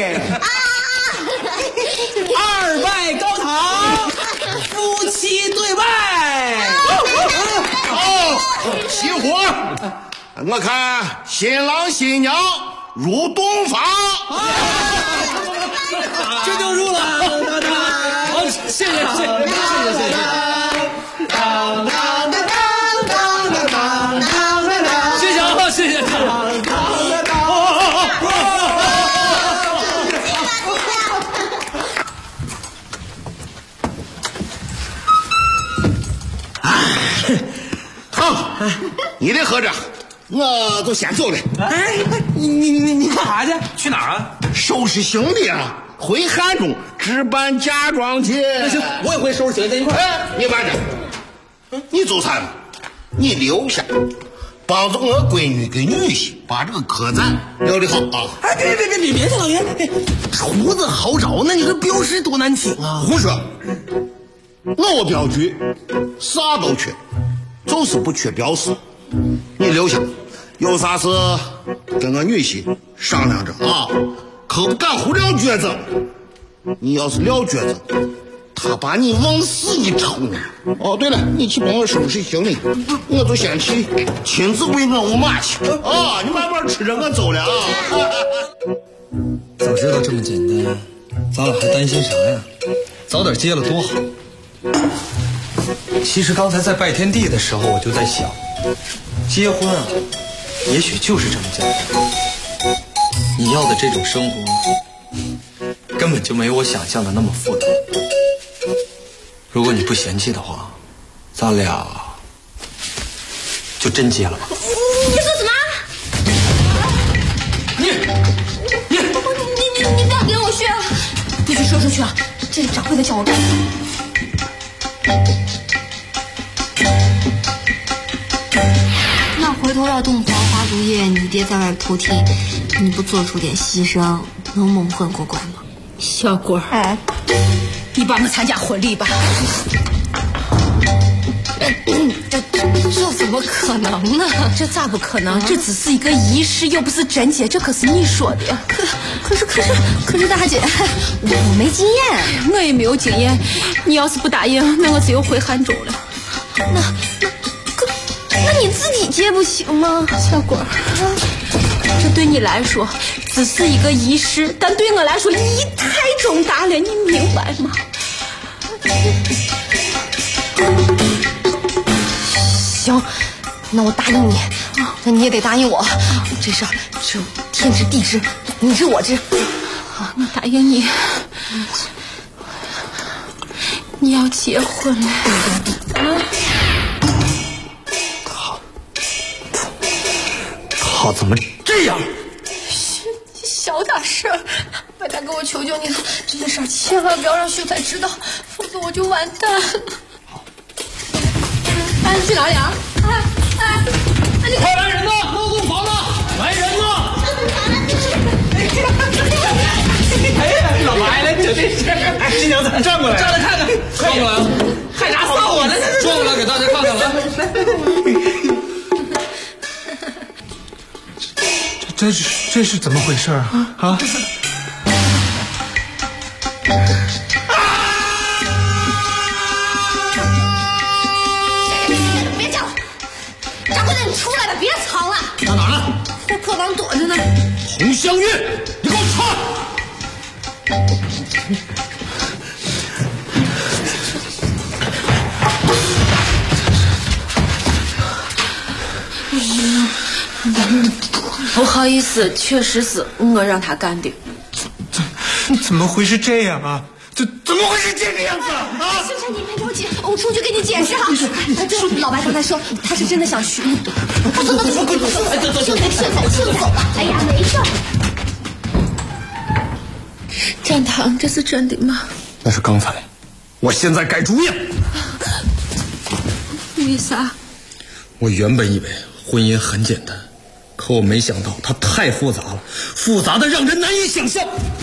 二拜高堂，夫妻对拜。 熄火！我看新郎新娘入洞房。 这就入了。好，谢谢。谢谢。 好，你得喝着，我就先走了。 你干啥去？ 去哪儿啊？ 收拾行李啊，回汉中置办嫁妆去。 那行，我也会收拾行李，在一块儿。 你慢着，你走散了，你留下，帮着我闺女跟女婿把这个客栈料理好啊！ 别去，老爷，厨子好找，那你说镖师多难请啊！ 胡说，我镖局啥都缺，就是不缺镖师。你留下，有啥事跟我女婿商量着啊，可不敢胡撂蹶子。你要是撂蹶子，他把你往死里抽呢。哦，对了，你去帮我收拾行李，我就先去亲自喂我午马去。啊，你慢慢吃着，我走了啊。 早知道这么简单，咱俩还担心啥呀？早点结了多好。其实刚才在拜天地的时候，我就在想，结婚啊，也许就是这么简单。你要的这种生活，根本就没有我想象的那么复杂。如果你不嫌弃的话，咱俩就真结了吧。 你说什么？你不要跟我去啊！你去说出去啊！这里掌柜的叫我干。那回头要洞房花烛夜，你爹在外扑听，你不做出点牺牲，能蒙混过关吗？ 小果儿，你帮我参加婚礼吧。 这怎么可能呢？ 这咋不可能？这只是一个仪式，又不是真结，这可是你说的。可是大姐，我没经验，我也没有经验。你要是不答应，那我只有回汉中了。 那你自己结不行吗？ 小果儿，这对你来说只是一个仪式，但对我来说意义太重大了，你明白吗？行，那我答应你，那你也得答应我。这事儿只天知地知，你知我知。好，那答应你要结婚了。 他怎么这样？ 小点声，白大哥，我求求你了，这件事千万不要让秀才知道，否则我就完蛋了。哎，你去哪里啊？你快来人呐！漏洞房呢？来人呐！哎，老白来整这事儿，哎，新娘子站过来，站来看看，快过来啊！还拿扫我呢？转过来给大家看看来。这是怎么回事啊？ 别叫了，掌柜的，你出来了，别藏了。 到哪了？ 在客房躲着呢。 红香月，你给我穿！ 不好意思，确实是我让他干的。 怎么会是这样啊？怎么会是这个样子啊？ 秀才，你陪着我姐，我出去给你解释哈。老白刚才说他是真的想娶你。走，秀才请走吧。哎呀，没事。展堂，这是真的吗？ 那是刚才，我现在改主意了。 为啥？ 我原本以为婚姻很简单，可我没想到它太复杂了，复杂的让人难以想象。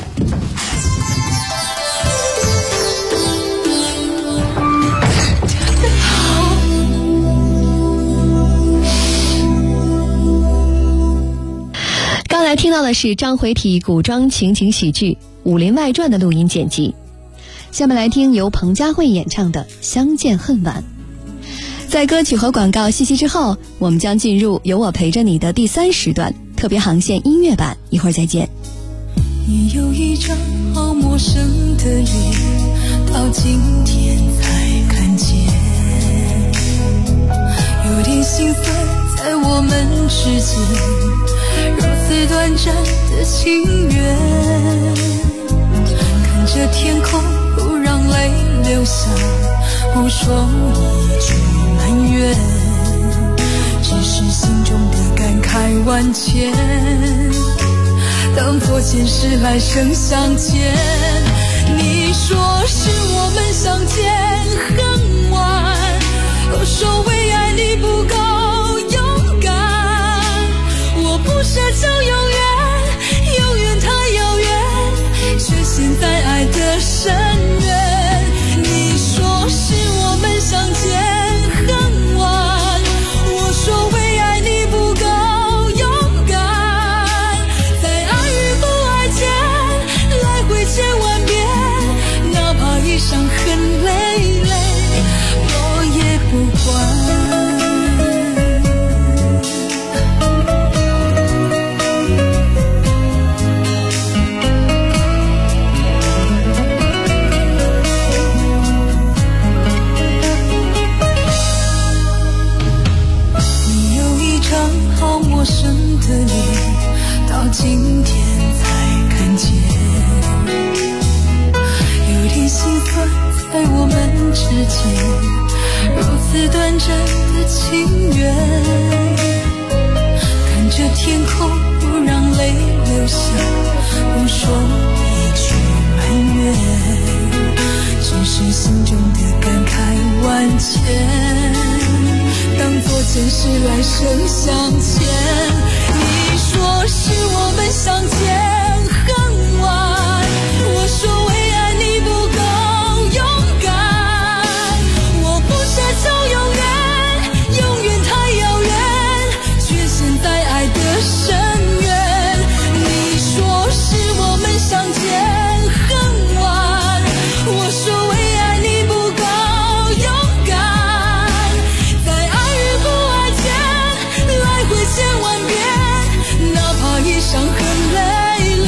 刚才听到的是章回体古装情景喜剧《武林外传》的录音剪辑，下面来听由彭佳慧演唱的《相见恨晚》。在歌曲和广告信息之后，我们将进入有我陪着你的第3时段特别航线音乐版，一会儿再见。 你有一张好陌生的脸，到今天才看见，有点兴奋在我们之间，如此短暂的情缘，看着天空不让泪流下，不说一句埋怨，只是心中的感慨万千，当作前世来生相见。你说是我们相见恨晚，我说为爱你不够勇敢，我不奢求永远，永远太遥远，却陷在爱的深渊。你说是我们相见恨晚，我说为爱你不够勇敢，在爱与不爱间来回千万遍，哪怕一伤痕累累，我也不管。你有一张好陌生的脸，到今天才看见，有点心酸在我们之间，如此短暂的情缘，看着天空不让泪流下，不说一句埋怨，只是心中的感慨万千，当作前世来生相欠。你说是我们相见恨晚，我说为爱你不够勇敢，我不奢求永远，永远太遥远，却陷在爱的深渊。你说是我们相见恨晚，我说为爱你不够勇敢，在爱与不爱间来回千万遍，哪怕一伤痕累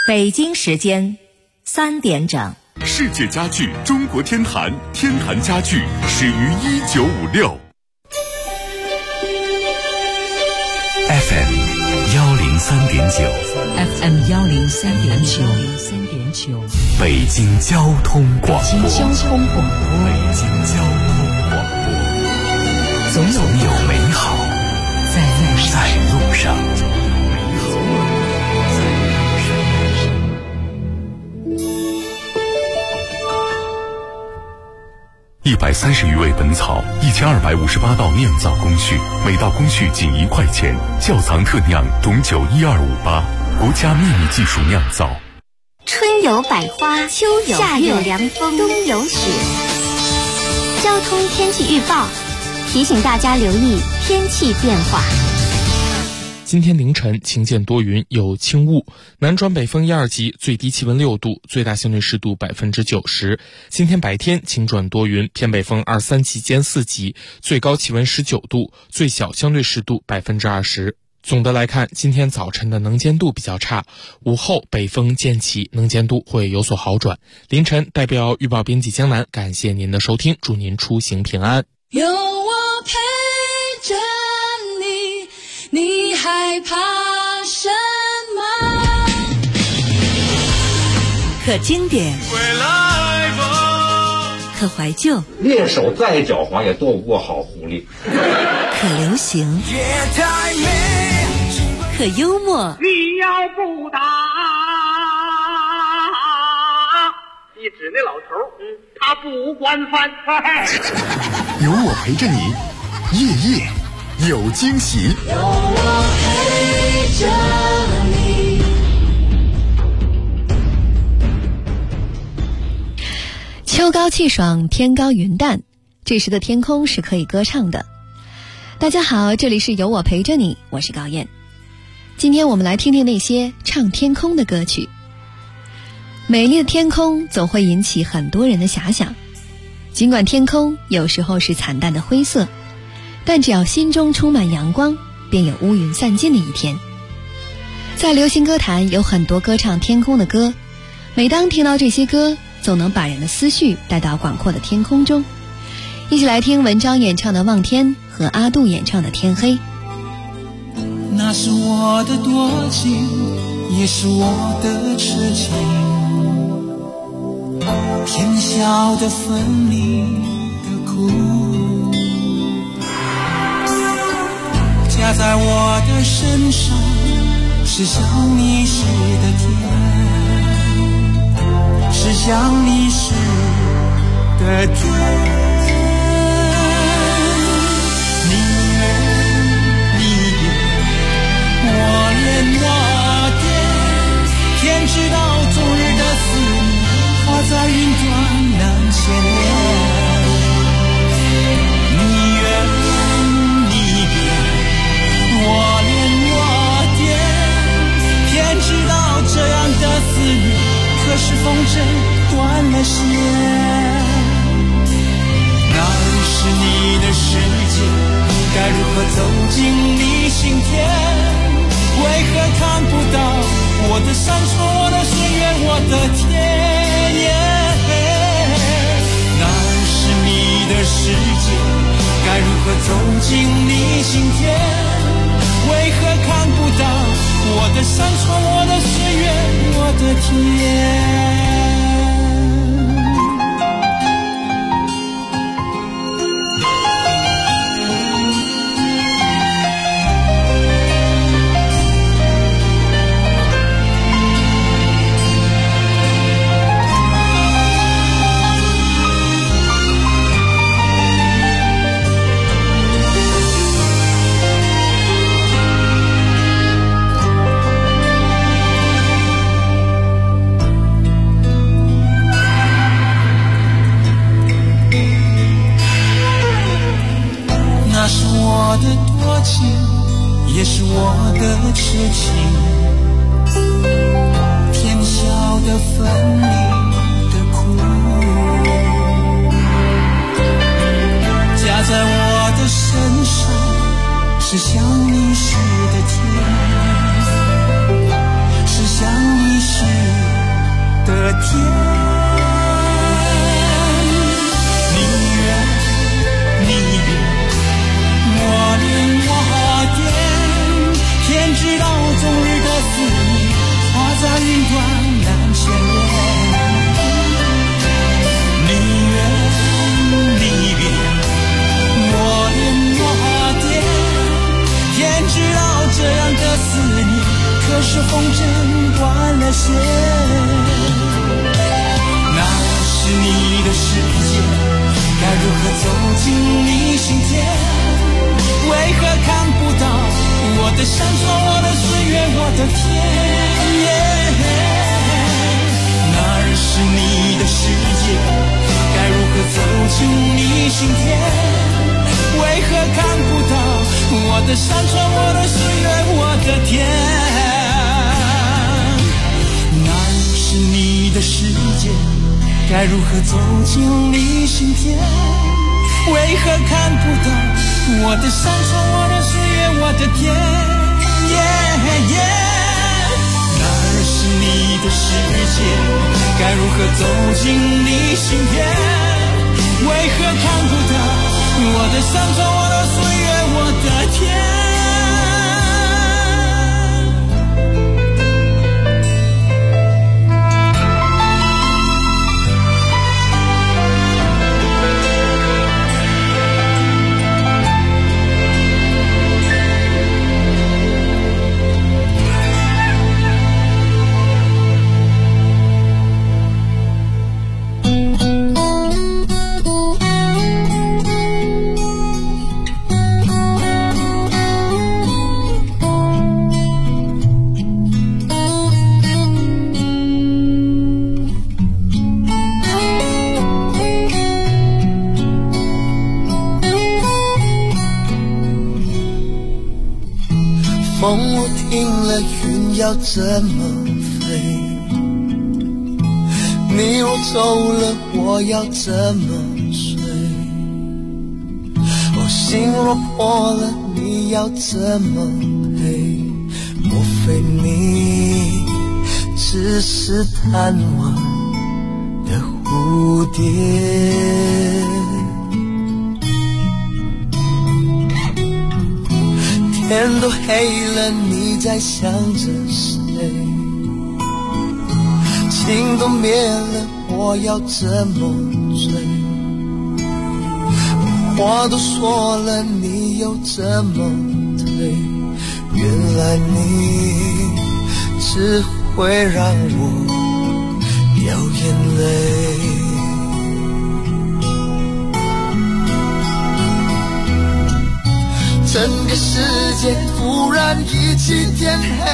北京时间3点整。 世界家具中国天坛，天坛家具始于1956。 FM 103.9 FM 103.9 北京交通广播。 北京交通广播。 北京交通广播。总有美好在路上。 130余味本草，1258道酿造工序，每道工序仅1块钱。窖藏特酿董酒12588，国家秘密技术酿造。 春有百花，秋有夏有凉风，冬有雪。交通天气预报提醒大家留意天气变化。 今天凌晨晴间多云，有轻雾，南转北风1、2级，最低气温6度，最大相对湿度90%。今天白天晴转多云，偏北风2、3级间4级，最高气温19度，最小相对湿度20%。总的来看，今天早晨的能见度比较差，午后北风渐起，能见度会有所好转。凌晨代表预报编辑江南，感谢您的收听，祝您出行平安。 有我陪着你，你害怕什么？ 可经典，可怀旧， 猎手再狡猾也斗不过好狐狸。 可流行，可幽默。 你要不打，一指那老头，他不惯犯。 有我陪着你，夜夜有惊喜。 有我陪着你。 秋高气爽，天高云淡，这时的天空是可以歌唱的。大家好，这里是有我陪着你，我是高燕。今天我们来听听那些唱天空的歌曲。美丽的天空总会引起很多人的遐想，尽管天空有时候是惨淡的灰色，但只要心中充满阳光，便有乌云散尽的一天。在流行歌坛有很多歌唱天空的歌，每当听到这些歌，总能把人的思绪带到广阔的天空中。一起来听文章演唱的《望天》和阿杜演唱的《天黑》。 那是我的多情，也是我的痴情，天晓得分离的苦，加在我的身上是像你时的甜，是像你时的甜。天知道终日的思念，化在云端难牵连。你远你别，我恋我惦。天知道这样的思念，可是风筝断了线。那是你的世界，该如何走进你心田？为何看不到我的山川，我的岁月，我的天野？那是你的世界，该如何走进你心田？为何看不到我的山川，我的岁月，我的天？也是我的痴情，天晓得分离的苦，加在我的身上是像你时的甜，是像你时的山川，我的岁月，我的天，哪儿是你的世界？该如何走进你心田？为何看不到我的山川，我的岁月，我的天？哪儿是你的世界？该如何走进你心田？为何看不到我的山川，我的岁月，我的天？哪儿是你的世界？该如何走进你心田？为何看不到我的山川，我的岁月，我的天？ 风我停了，云要怎么飞？你若走了，我要怎么睡？心若破了，你要怎么赔？莫非你只是贪玩的蝴蝶？天都黑了，你在想着谁？情都灭了，我要怎么追？话都说了，你又怎么退？原来你只会让我掉眼泪。整个世界突然一起天黑，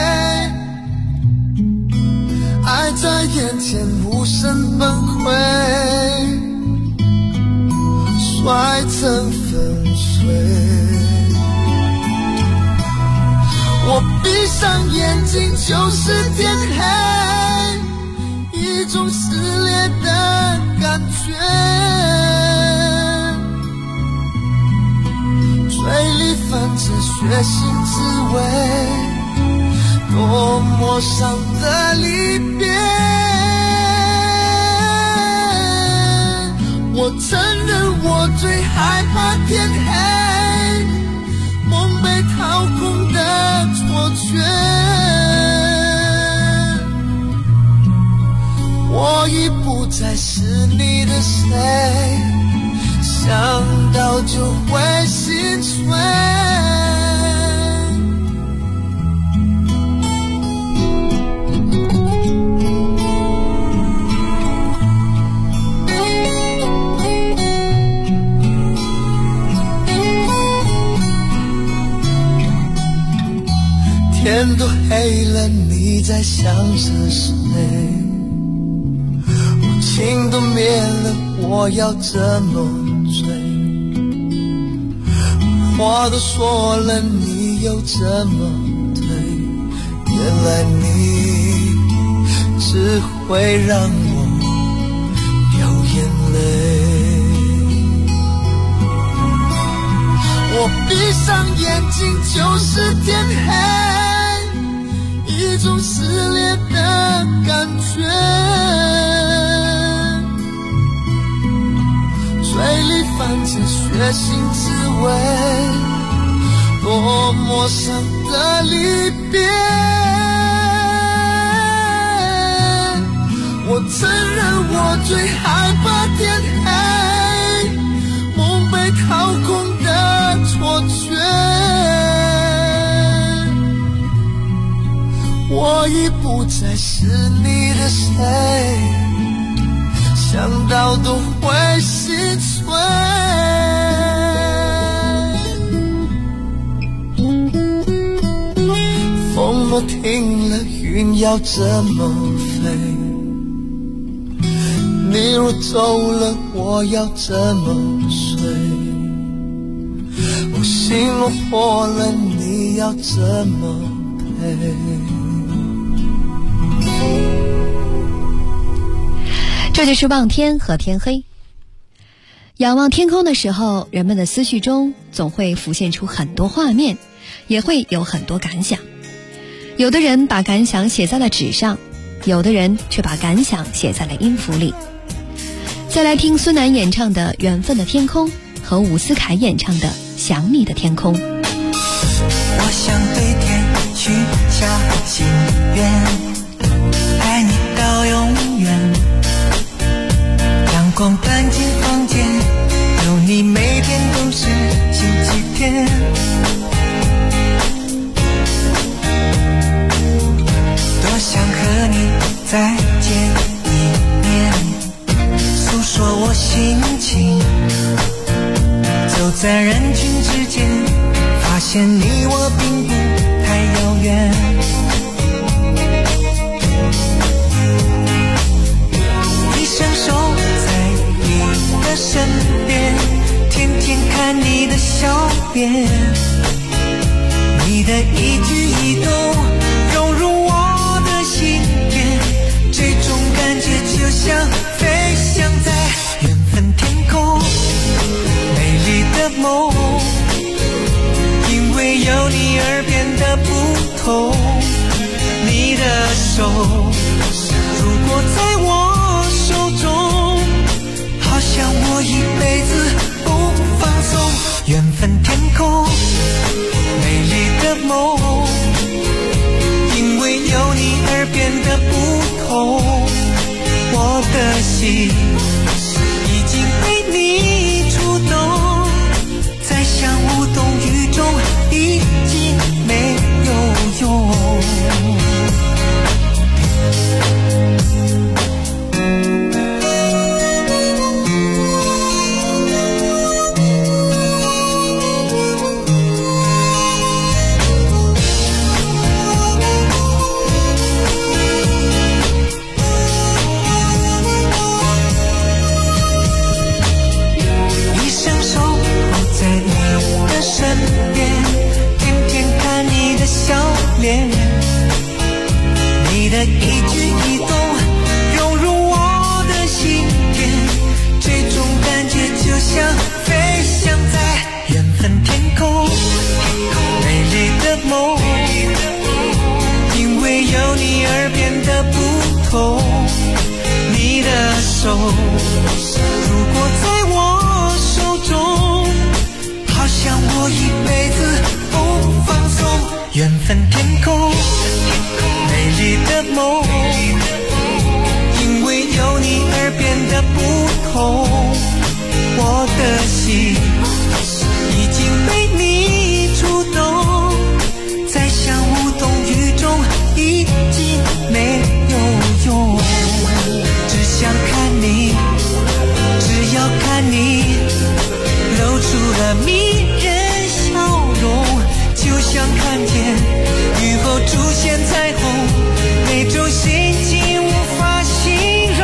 爱在眼前无声崩溃，摔成粉碎。我闭上眼睛就是天黑，一种撕裂的感觉，嘴里泛着血腥滋味，多么伤的离别。我承认我最害怕天黑，梦被掏空的错觉，我已不再是你的谁，想到就会心碎。天都黑了，你在想着谁？情都灭了，我要怎么追？话都说了，你又怎么退？原来你只会让我掉眼泪。我闭上眼睛就是天黑，一种撕裂的感觉，嘴里泛着血腥滋味，多么伤的离别。我承认我最害怕天黑，梦被掏空的错觉，我已不再是你的谁，想到都会心碎。 若停了，云要怎么飞？你若走了，我要怎么睡？我心若活了，你要怎么陪？ 这就是望天和天黑。仰望天空的时候，人们的思绪中总会浮现出很多画面，也会有很多感想。有的人把感想写在了纸上，有的人却把感想写在了音符里。再来听孙楠演唱的《缘分的天空》和伍思凯演唱的《想你的天空》。 我想对天许下心愿，爱你到永远。阳光搬进房间，有你每天都是星期天。多想和你再见一面，诉说我心情。走在人群之间，发现你我并不太遥远。一生守在你的身边，天天看你的笑脸，你的一举一动融入我的心田，这种感觉就像飞翔在缘分天空，美丽的梦，因为有你而变得不同。你的手如果在我手中，好像我一辈子不放松。缘分天空，美丽的梦，因为有你而变得不同。我的心已经被你触动，再想无动于衷已经没有用。你的一举一动融入我的心田，这种感觉就像飞翔在缘分天空，美丽的梦，因为有你而变得不同。你的手如果在我手中，好像我一辈子不放松。缘分天空，美丽的梦，因为有你而变得不同。我的心已经被你触动，再想无动于衷已经没有用。只想看你，只要看你露出了迷人笑容，就像看见雨后出现彩虹，那种心情无法形容。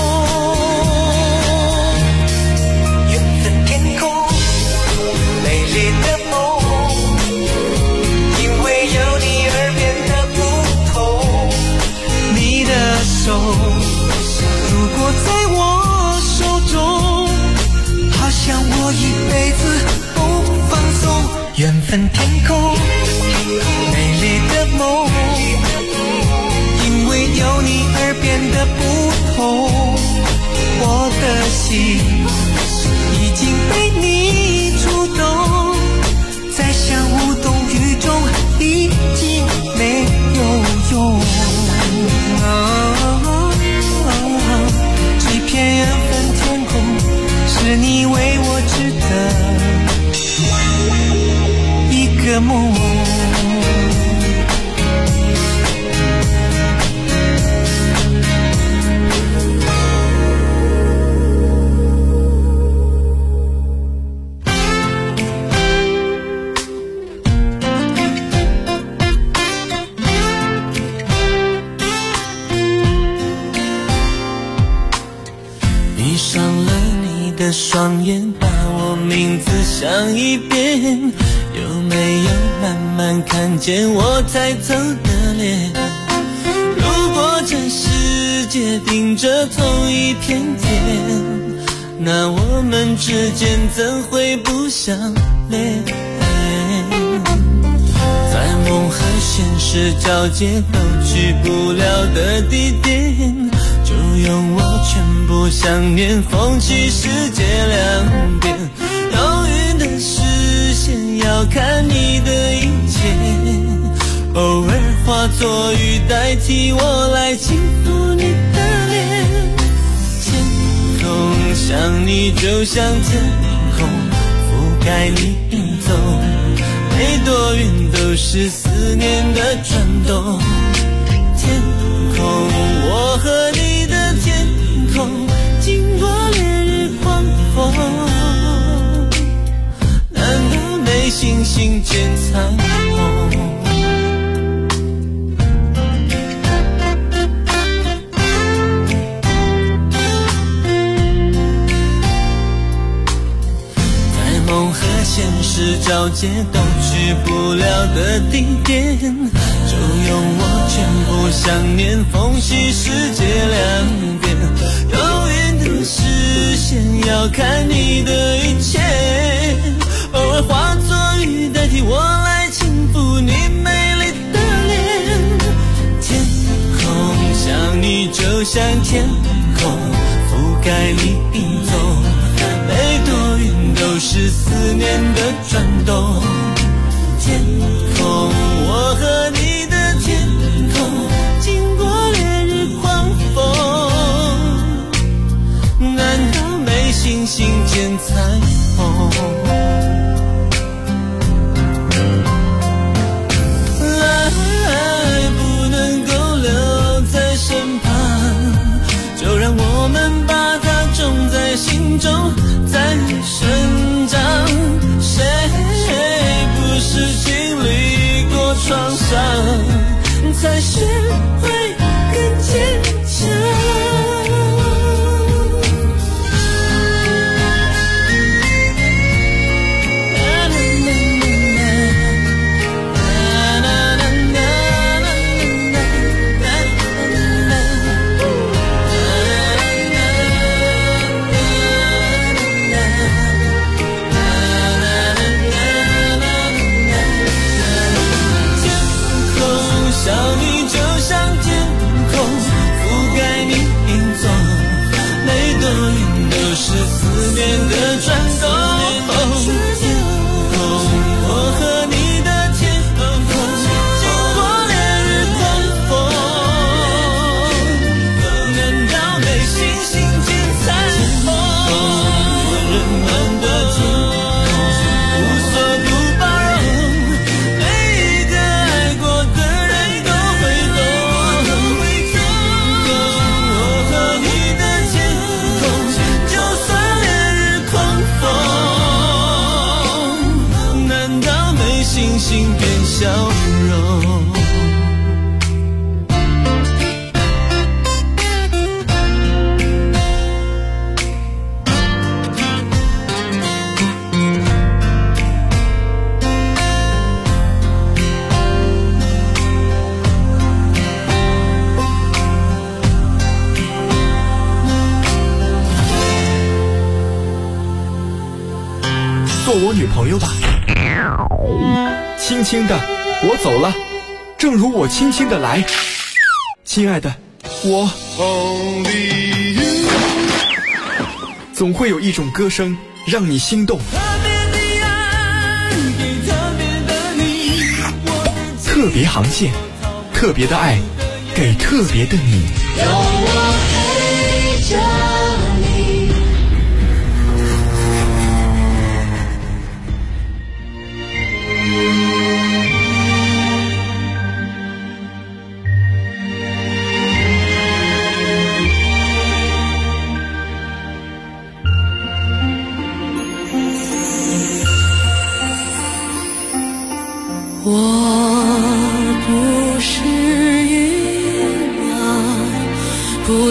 缘分天空，美丽的梦，因为有你而变得不同。你的手如果在我手中，好像我一辈子不放松。缘分天空，美丽的梦，因为有你而变得不同。我的心已经被你触动，再想无动于衷已经没有用。这片缘分天空，是你为我织的一个梦。 双眼把我名字想一遍，有没有慢慢看见我抬头的脸？如果这世界顶着同一片天，那我们之间怎会不相恋？在梦和现实交界都去不了的地点，就用我全部想念缝起世界两边。遥远的视线要看你的一切，偶尔化作雨代替我来轻抚你的脸。天空像你就像天空，覆盖你影踪，每多远都是思念的转动。天空，我和你的天空，经过烈日狂风，难道没星星见彩虹？现实交界都去不了的地点，就用我全部想念缝起世界两边。遥远的视线要看你的一切，偶尔化作雨代替我来轻抚你美丽的脸。天空像你就像天空，覆盖你影踪，每多远都是思念的转动。天空，我和你的天空，经过烈日狂风，难道没星星见彩虹？爱不能够留在身旁，就让我们把它种在心中，在生长。谁不是经历过创伤，才学会更坚强？是思念的转动。天空，我和你的天空，经过烈日狂风，难道没星星见彩虹？人们的天空无所不包容，每一个爱过的人都会懂。我和你的天空，星星变笑容。 做我女朋友吧。轻轻的，我走了，正如我轻轻的来。亲爱的，我总会有一种歌声让你心动。特别航线，特别的爱，给特别的你。有我陪着你。 我不是云啊，不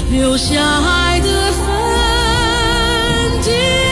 留下爱的痕迹。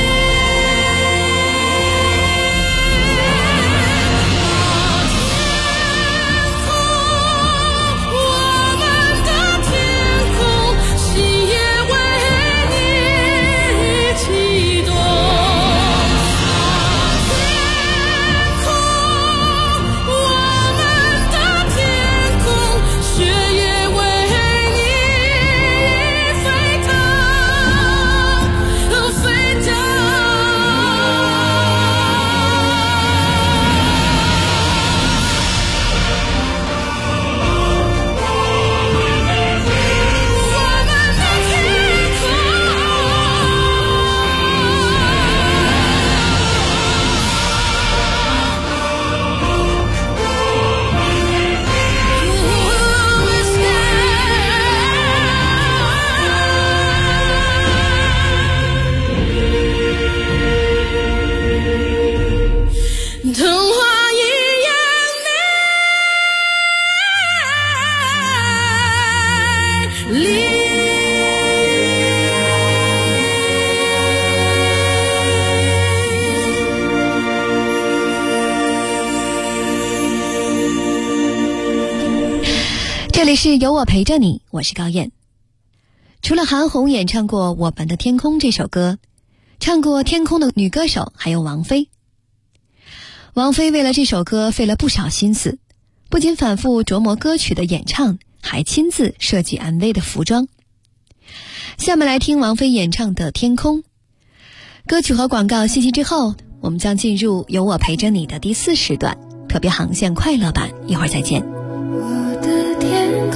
这里是有我陪着你，我是高燕。除了韩红演唱过《我们的天空》这首歌，唱过《天空》的女歌手还有王菲。王菲为了这首歌费了不少心思，不仅反复琢磨歌曲的演唱，还亲自设计 MV 的服装。下面来听王菲演唱的《天空》。歌曲和广告信息之后，我们将进入有我陪着你的第4时段特别航线快乐版，一会儿再见。 我的天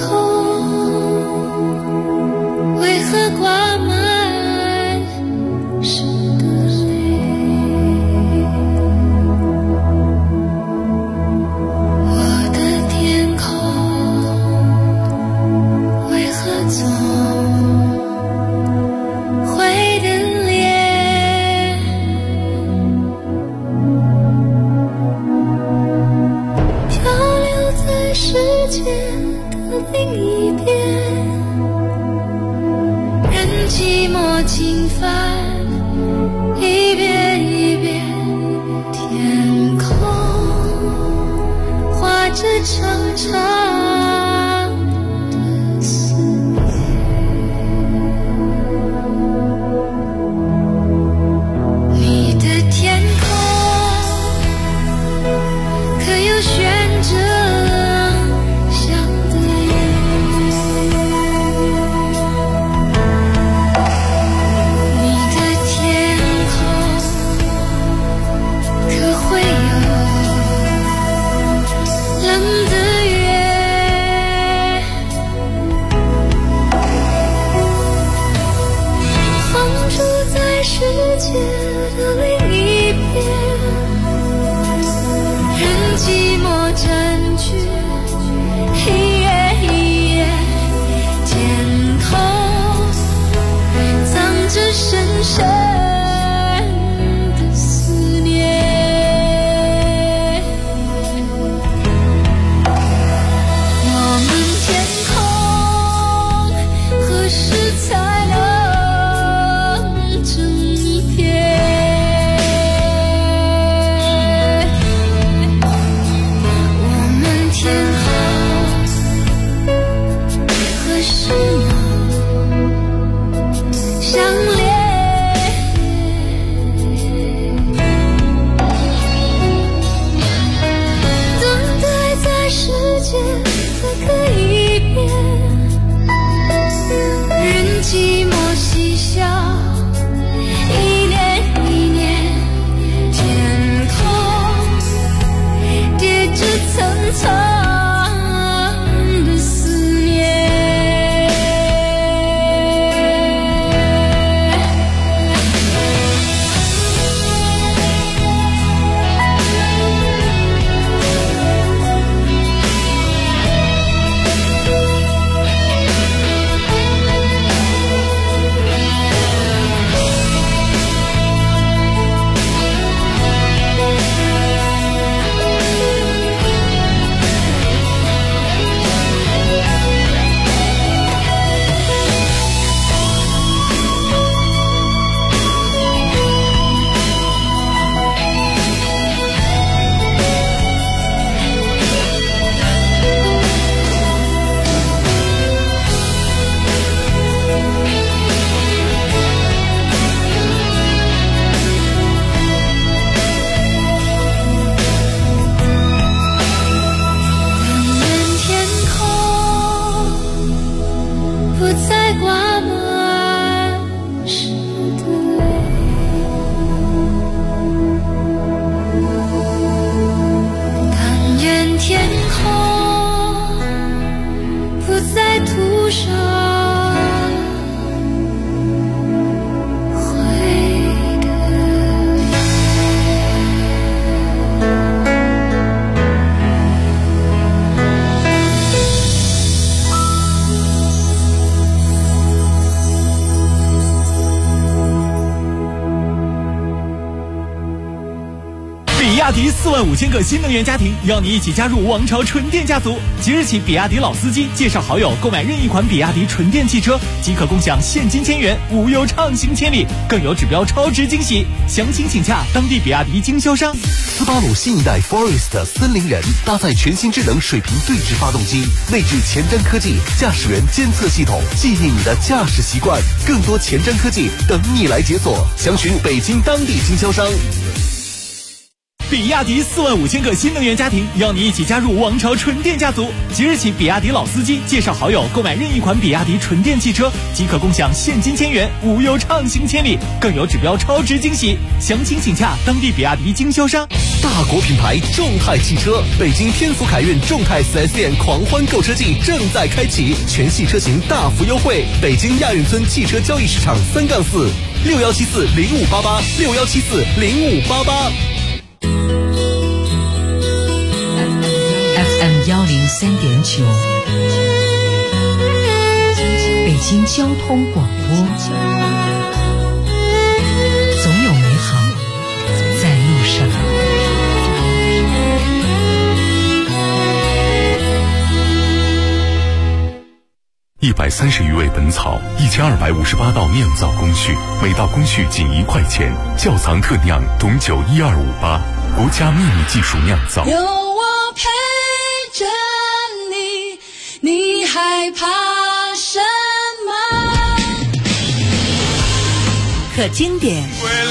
空为何挂满湿的泪？我的天空为何总会等裂？漂流在世界的另一边，任寂寞侵犯，一遍一遍，天空画着长长的思念。你的天空可有悬着冷的月不再挂满湿的泪，但愿天空不再涂上比亚迪45000个新能源家庭，邀你一起加入王朝纯电家族。即日起，比亚迪老司机介绍好友购买任意款比亚迪纯电汽车，即可共享现金1000元，无忧畅行千里，更有指标超值惊喜。详情请洽当地比亚迪经销商。 斯巴鲁新一代 Forest 森林人搭载全新智能水平对置发动机，内置前瞻科技驾驶员监测系统，记忆你的驾驶习惯。更多前瞻科技等你来解锁，详询北京当地经销商。 比亚迪45000个新能源家庭，邀你一起加入王朝纯电家族。即日起，比亚迪老司机介绍好友购买任意款比亚迪纯电汽车，即可共享现金1000元，无忧畅行千里，更有指标超值惊喜。详情请洽当地比亚迪经销商。 大国品牌众泰汽车，北京天府凯运众泰 4S 店狂欢购车季正在开启，全系车型大幅优惠。北京亚运村汽车交易市场3-461740588，61740588。 FM 103.9，北京交通广播，总有美好在路上。 130余味本草，1258道酿造工序，每道工序仅1块钱。窖藏特酿董酒12588，国家秘密技术酿造。 有我陪着你，你害怕什么？ 可经典，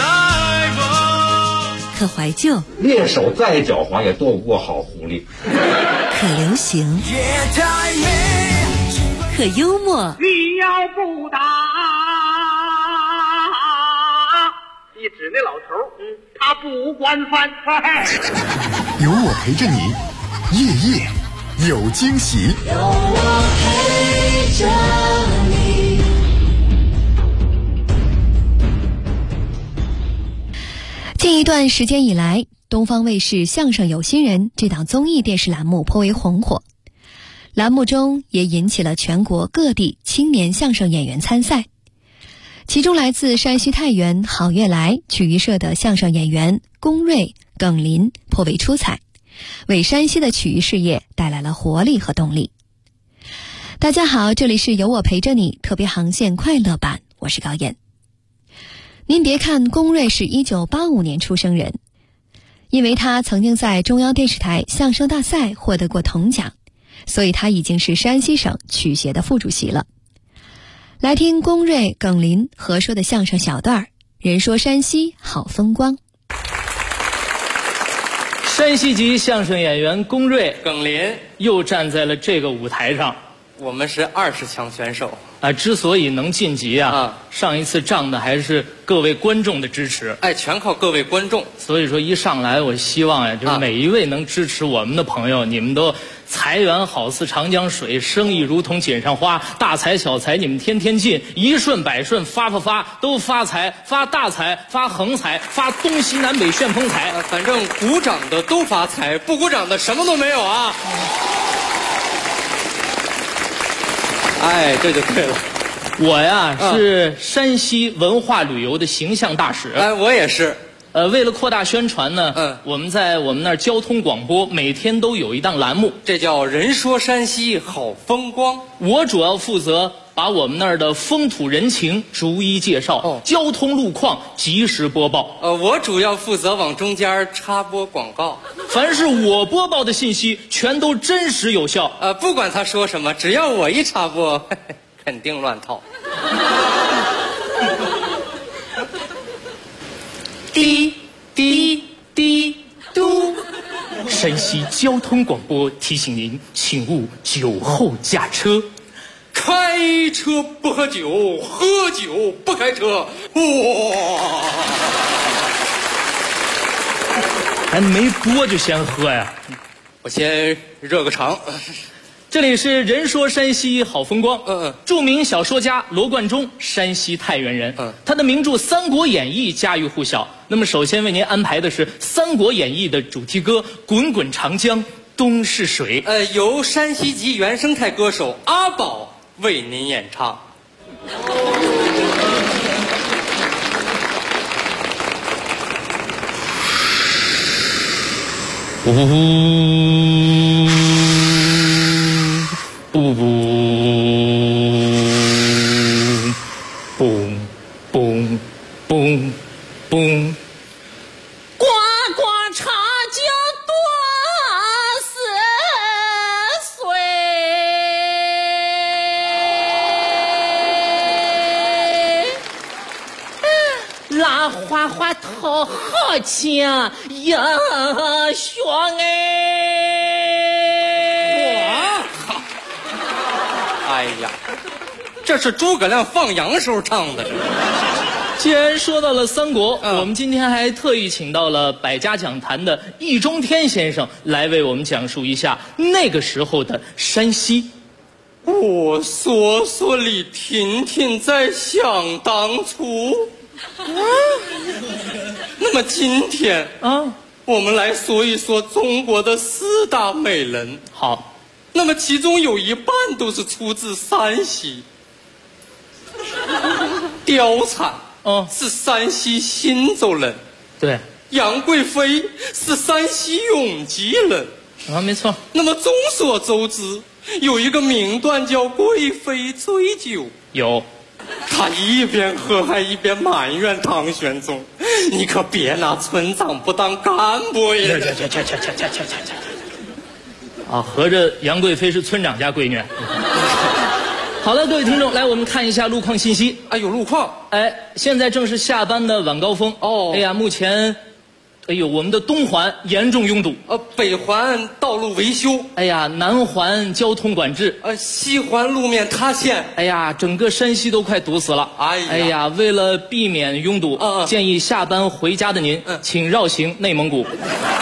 可怀旧， 猎手再狡猾也斗不过好狐狸。 可流行，可幽默。 你要不打，一指那老头，他不惯犯。 有我陪着你，夜夜有惊喜。 有我陪着你。 近一段时间以来，东方卫视《相声有新人》这档综艺电视栏目颇为红火，栏目中也引起了全国各地青年相声演员参赛。其中来自山西太原好运来曲艺社的相声演员龚瑞、耿林颇为出彩，为山西的曲艺事业带来了活力和动力。大家好，这里是有我陪着你特别航线快乐版，我是高燕。您别看龚瑞是1985年出生人，因为他曾经在中央电视台相声大赛获得过铜奖，所以他已经是山西省曲协的副主席了。来听龚瑞、耿林合说的相声小段儿，人说山西好风光。 山西籍相声演员龚瑞、耿林又站在了这个舞台上。 我们是20强选手啊，之所以能晋级上一次仗的还是各位观众的支持， 全靠各位观众。 所以说一上来我希望就是每一位能支持我们的朋友，你们都财源好似长江水，生意如同锦上花，大财小财你们天天进，一顺百顺，发都发财，发大财，发横财，发东西南北旋风财。 反正鼓掌的都发财，不鼓掌的什么都没有啊。这就对了。 我呀是山西文化旅游的形象大使。 我也是。 为了扩大宣传呢，我们在我们那儿交通广播每天都有一档栏目， 这叫人说山西好风光。 我主要负责把我们那儿的风土人情逐一介绍，交通路况及时播报。 我主要负责往中间插播广告。 凡是我播报的信息全都真实有效。 不管他说什么，只要我一插播，肯定乱套。 滴滴滴嘟！山西交通广播提醒您，请勿酒后驾车。 快车不喝酒，喝酒不开车。哇！ 还没播就先喝呀？ 我先热个场。 这里是人说山西好风光。著名小说家罗贯中，山西太原人。他的名著《三国演义》家喻户晓。那么首先为您安排的是《三国演义》的主题歌《滚滚长江东逝水》。 由山西籍原生态歌手阿宝为您演唱。 不嘣嘣嘣嘣， 呱呱茶酒多似水，拉花花头好情呀兄哎呀，这是诸葛亮放羊时候唱的。 既然说到了三国，我们今天还特意请到了百家讲坛的易中天先生来为我们讲述一下那个时候的山西。 我索索里婷婷在想当初。那么今天我们来说一说中国的4大美人。 好， 那么其中有一半都是出自山西。貂蝉是山西忻州人。 对。 杨贵妃是山西永吉人。 没错。 那么众所周知，有一个名段叫《贵妃醉酒》。 有。 他一边喝还一边埋怨唐玄宗：“你可别拿村长不当干部呀！” 合着杨贵妃是村长家闺女。好了，各位听众，来我们看一下路况信息。 有路况。 现在正是下班的晚高峰。目前，我们的东环严重拥堵。 北环道路维修。 南环交通管制。 西环路面塌陷。 整个山西都快堵死了。为了避免拥堵，建议下班回家的您，请绕行内蒙古。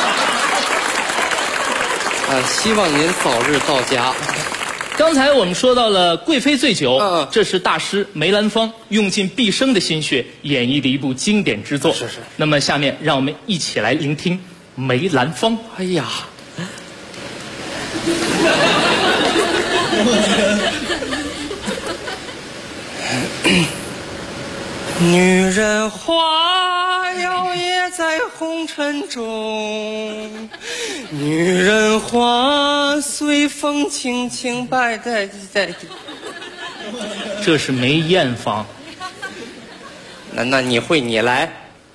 希望您早日到家。 刚才我们说到了贵妃醉酒，这是大师梅兰芳用尽毕生的心血演绎的一部经典之作。 是。 那么下面让我们一起来聆听梅兰芳。 女人花摇曳在红尘中，女人花随风轻轻摆在。 这是梅艳芳。 那你会，你来。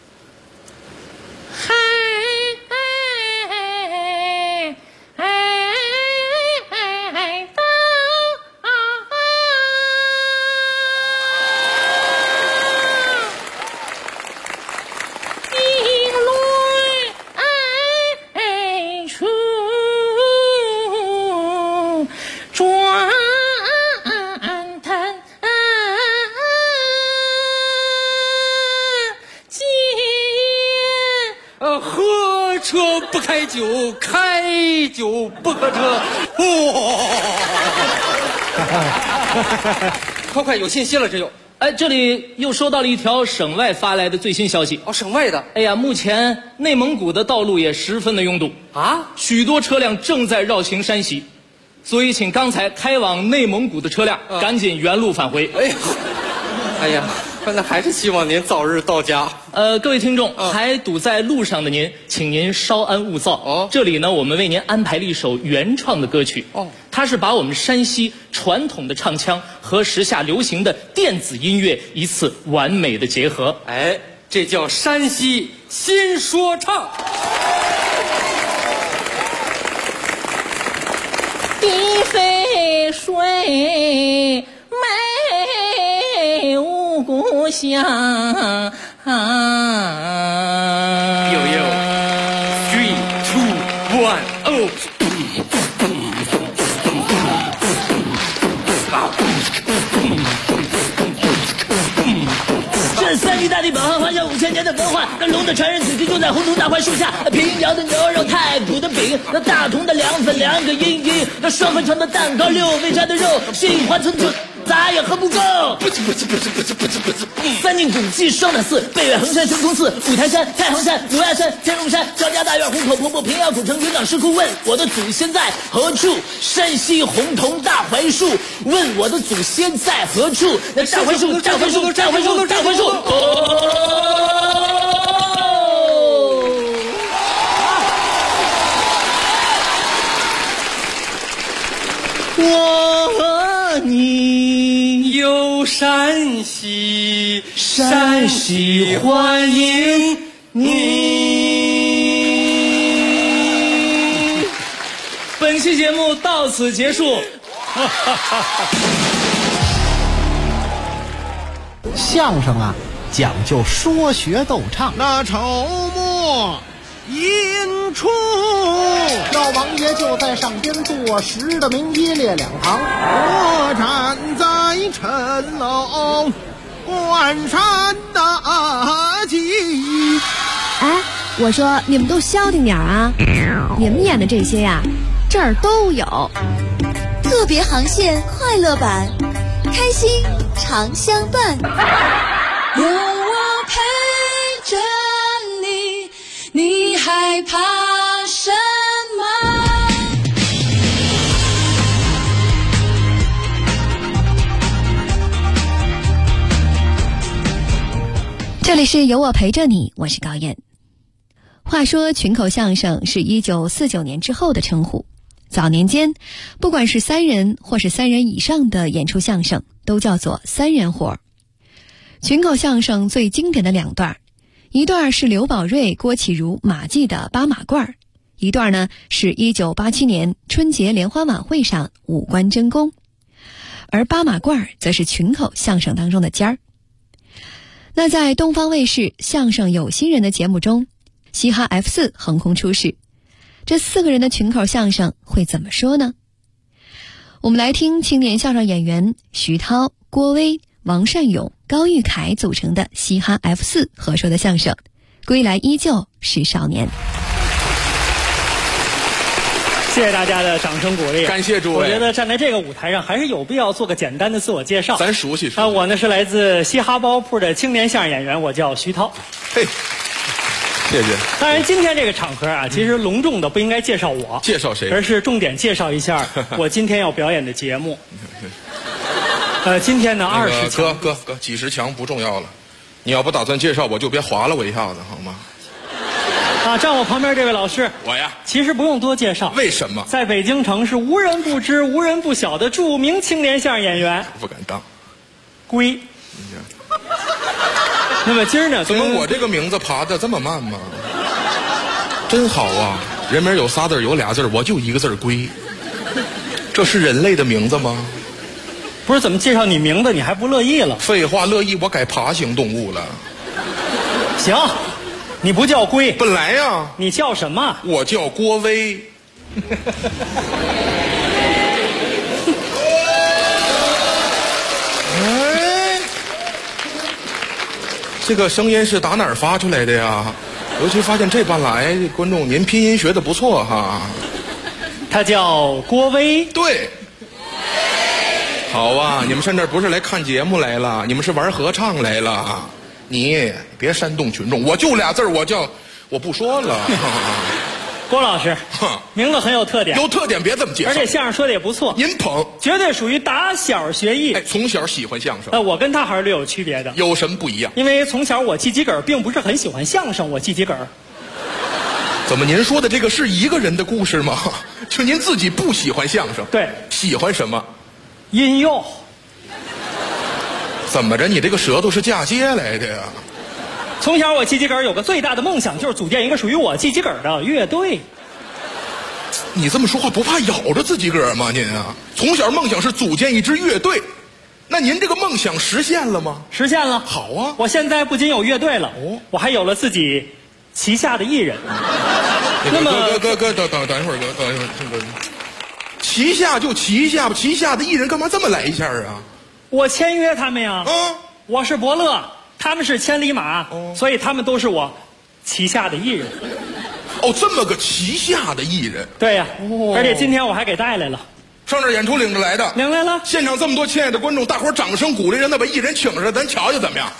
开酒，开酒不喝车。快，有信息了，这有。 这里又收到了一条省外发来的最新消息。 省外的。 目前内蒙古的道路也十分的拥堵许多车辆正在绕行山西，所以请刚才开往内蒙古的车辆赶紧原路返回。 那还是希望您早日到家。 各位听众，还堵在路上的您，请您稍安勿躁。这里呢，我们为您安排了一首原创的歌曲。它是把我们山西传统的唱腔和时下流行的电子音乐一次完美的结合。 这叫山西新说唱。 地飞水美无故乡。 3, 2, 1, oh。 意大利本汉华夏5000年的文化，那龙的传人子弟住在红桐大槐树下，平遥的牛肉，太古的饼，那大同的凉粉，2个阴阴，那双分成的蛋糕，6味炸的肉，杏花村村。咋也喝不够！不是，三进古迹双塔寺，北岳衡山神通寺，五台山、太行山、芦芽山、天龙山、焦家大院、虹口、澎湖、平遥古城、云冈石窟。问我的祖先在何处？山西红桐大槐树。问我的祖先在何处？那大槐树，大槐树，大槐树，大槐树。我和你游山西，山西欢迎你。本期节目到此结束。 相声啊，讲究说学逗唱。 那筹末引出， 老王爷就在上边坐实的明一列两旁， 我站在城楼观山大计。 哎，我说你们都消停点啊！你们演的这些呀，这儿都有。 特别航线快乐版，开心常相伴。 有我陪着你，你害怕什么？ 这里是有我陪着你，我是高燕。话说群口相声是1949年之后的称呼，早年间不管是3人或是3人以上的演出相声都叫做3人活。群口相声最经典的2段，一段是刘宝瑞、郭启儒、马季的八马褂，一段呢是1987年春节联欢晚会上五官真功，而八马褂则是群口相声当中的尖儿。那在东方卫视相声有新人的节目中，嘻哈 F4 横空出世，这4个人的群口相声会怎么说呢？我们来听青年相声演员徐涛、郭威、王善勇、高玉凯组成的嘻哈 F4 合说的相声《归来依旧是少年》。 谢谢大家的掌声鼓励， 感谢诸位。 我觉得站在这个舞台上，还是有必要做个简单的自我介绍。 咱熟悉我呢是来自嘻哈包铺的青年相声演员，我叫徐涛。 嘿，谢谢。 当然，今天这个场合啊，其实隆重的不应该介绍我， 介绍谁？ 而是重点介绍一下我今天要表演的节目。今天呢20强。 哥，几十强不重要了，你要不打算介绍，我就别划了我一下子，好吗？ 站我旁边这位老师， 我呀， 其实不用多介绍。 为什么？ 在北京城是无人不知、无人不晓的著名青年相声演员。 不敢当。 龟。那么今儿呢？ 怎么我这个名字爬得这么慢吗？真好啊！人名有仨字有俩字，我就一个字龟。这是人类的名字吗？ 不是，怎么介绍你名字你还不乐意了？ 废话，乐意，我改爬行动物了。 行。你不叫龟， 本来呀， 你叫什么？ 我叫郭威。哎，这个声音是打哪儿发出来的呀？尤其发现这半来观众，您拼音学的不错哈。 他叫郭威。 对。好啊，你们上这儿不是来看节目来了，你们是玩合唱来了。你别煽动群众，我就俩字，我不说了。 郭老师，名字很有特点， 有特点别这么介绍， 而且相声说的也不错， 您捧， 绝对属于打小学艺。 从小喜欢相声。 我跟他还是略有区别的。 有什么不一样？ 因为从小我记秸秆，并不是很喜欢相声，我记秸秆。 怎么您说的这个是一个人的故事吗？就您自己不喜欢相声？ 对， 喜欢什么？ 音乐。 怎么着？你这个舌头是嫁接来的呀？ 从小我记秸秆有个最大的梦想，就是组建一个属于我记秸秆的乐队。 你这么说话不怕咬着自己个儿吗？您啊，从小梦想是组建一支乐队，那您这个梦想实现了吗？ 实现了。 好啊， 我现在不仅有乐队了，我还有了自己旗下的艺人。那么， 哥，等一会儿，等一会儿，这个旗下就旗下吧，旗下的艺人干嘛这么来一下啊？ 我签约他们呀。我是伯乐， 他们是千里马，所以他们都是我旗下的艺人。 哦，这么个旗下的艺人。 对呀、而且今天我还给带来了。 上这演出领着来的， 领来了。 现场这么多亲爱的观众，大伙儿掌声鼓励，让他把艺人请上来，咱瞧瞧怎么样？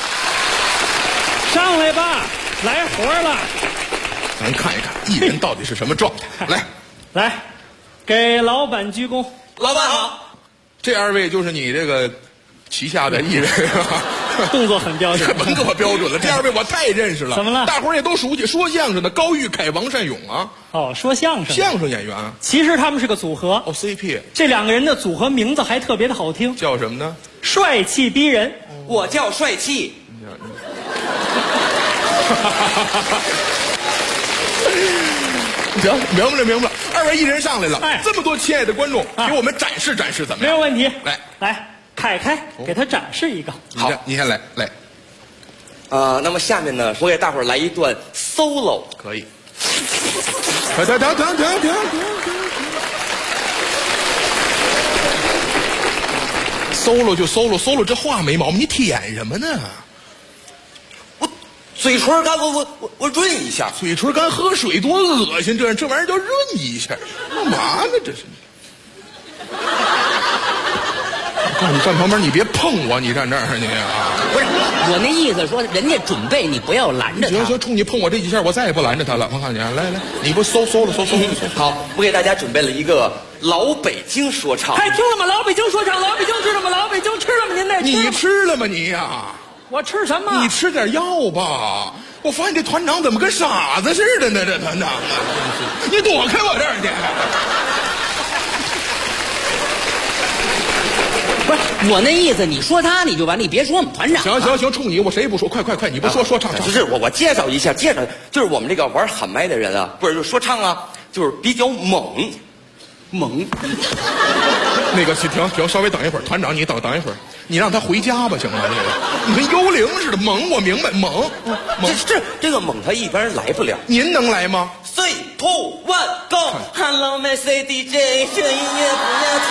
上来吧，来活了。 咱看一看艺人到底是什么状态。 来，给老板鞠躬。 老板好。 这二位就是你这个旗下的艺人啊。 动作很标准， 甭给我标准了。这二位我太认识了。 怎么了？ 大伙儿也都熟悉，说相声的高玉凯、王善勇啊。 哦，说相声演员。 其实他们是个组合。 哦 ，CP。 这两个人的组合名字还特别的好听， 叫什么呢？ 帅气逼人。 我叫帅气。 行，明白。二位艺人上来了，这么多亲爱的观众，给我们展示展示，怎么样？ 没有问题。 来。 凯凯，给他展示一个。 好，你先来。 那么下面呢，我给大伙儿来一段 solo。 可以。停。solo 就 solo， 这话没毛病，你舔什么呢？ 我嘴唇干，我润一下。 嘴唇干，喝水多恶心，这玩意儿叫润一下，干嘛呢？这是。你站旁边，你别碰我，你站这儿你啊！ 不是，我那意思说，人家准备，你不要拦着他。 行，冲你碰我这几下，我再也不拦着他了。我看你，来，你不搜了。 好，我给大家准备了一个老北京说唱。 还听了吗？老北京说唱，老北京知道吗？老北京吃了吗？您那你吃了吗？你呀， 我吃什么？ 你吃点药吧。我发现这团长怎么跟傻子似的呢？这团长啊，你躲开我这儿去！ 不是我那意思，你说他你就完，你别说我们团长。 行，冲你我谁也不说，快，你不说唱。 不是我介绍一下，就是我们这个玩喊麦的人啊，不是就说唱啊，就是比较猛。 那个停，稍微等一会儿，团长你等一会儿，你让他回家吧，行吗？你跟幽灵似的，猛我明白，猛。 这个猛他一般人来不了， 您能来吗 ？3, 2, 1, go！ Hello, my DJ， 这音乐不要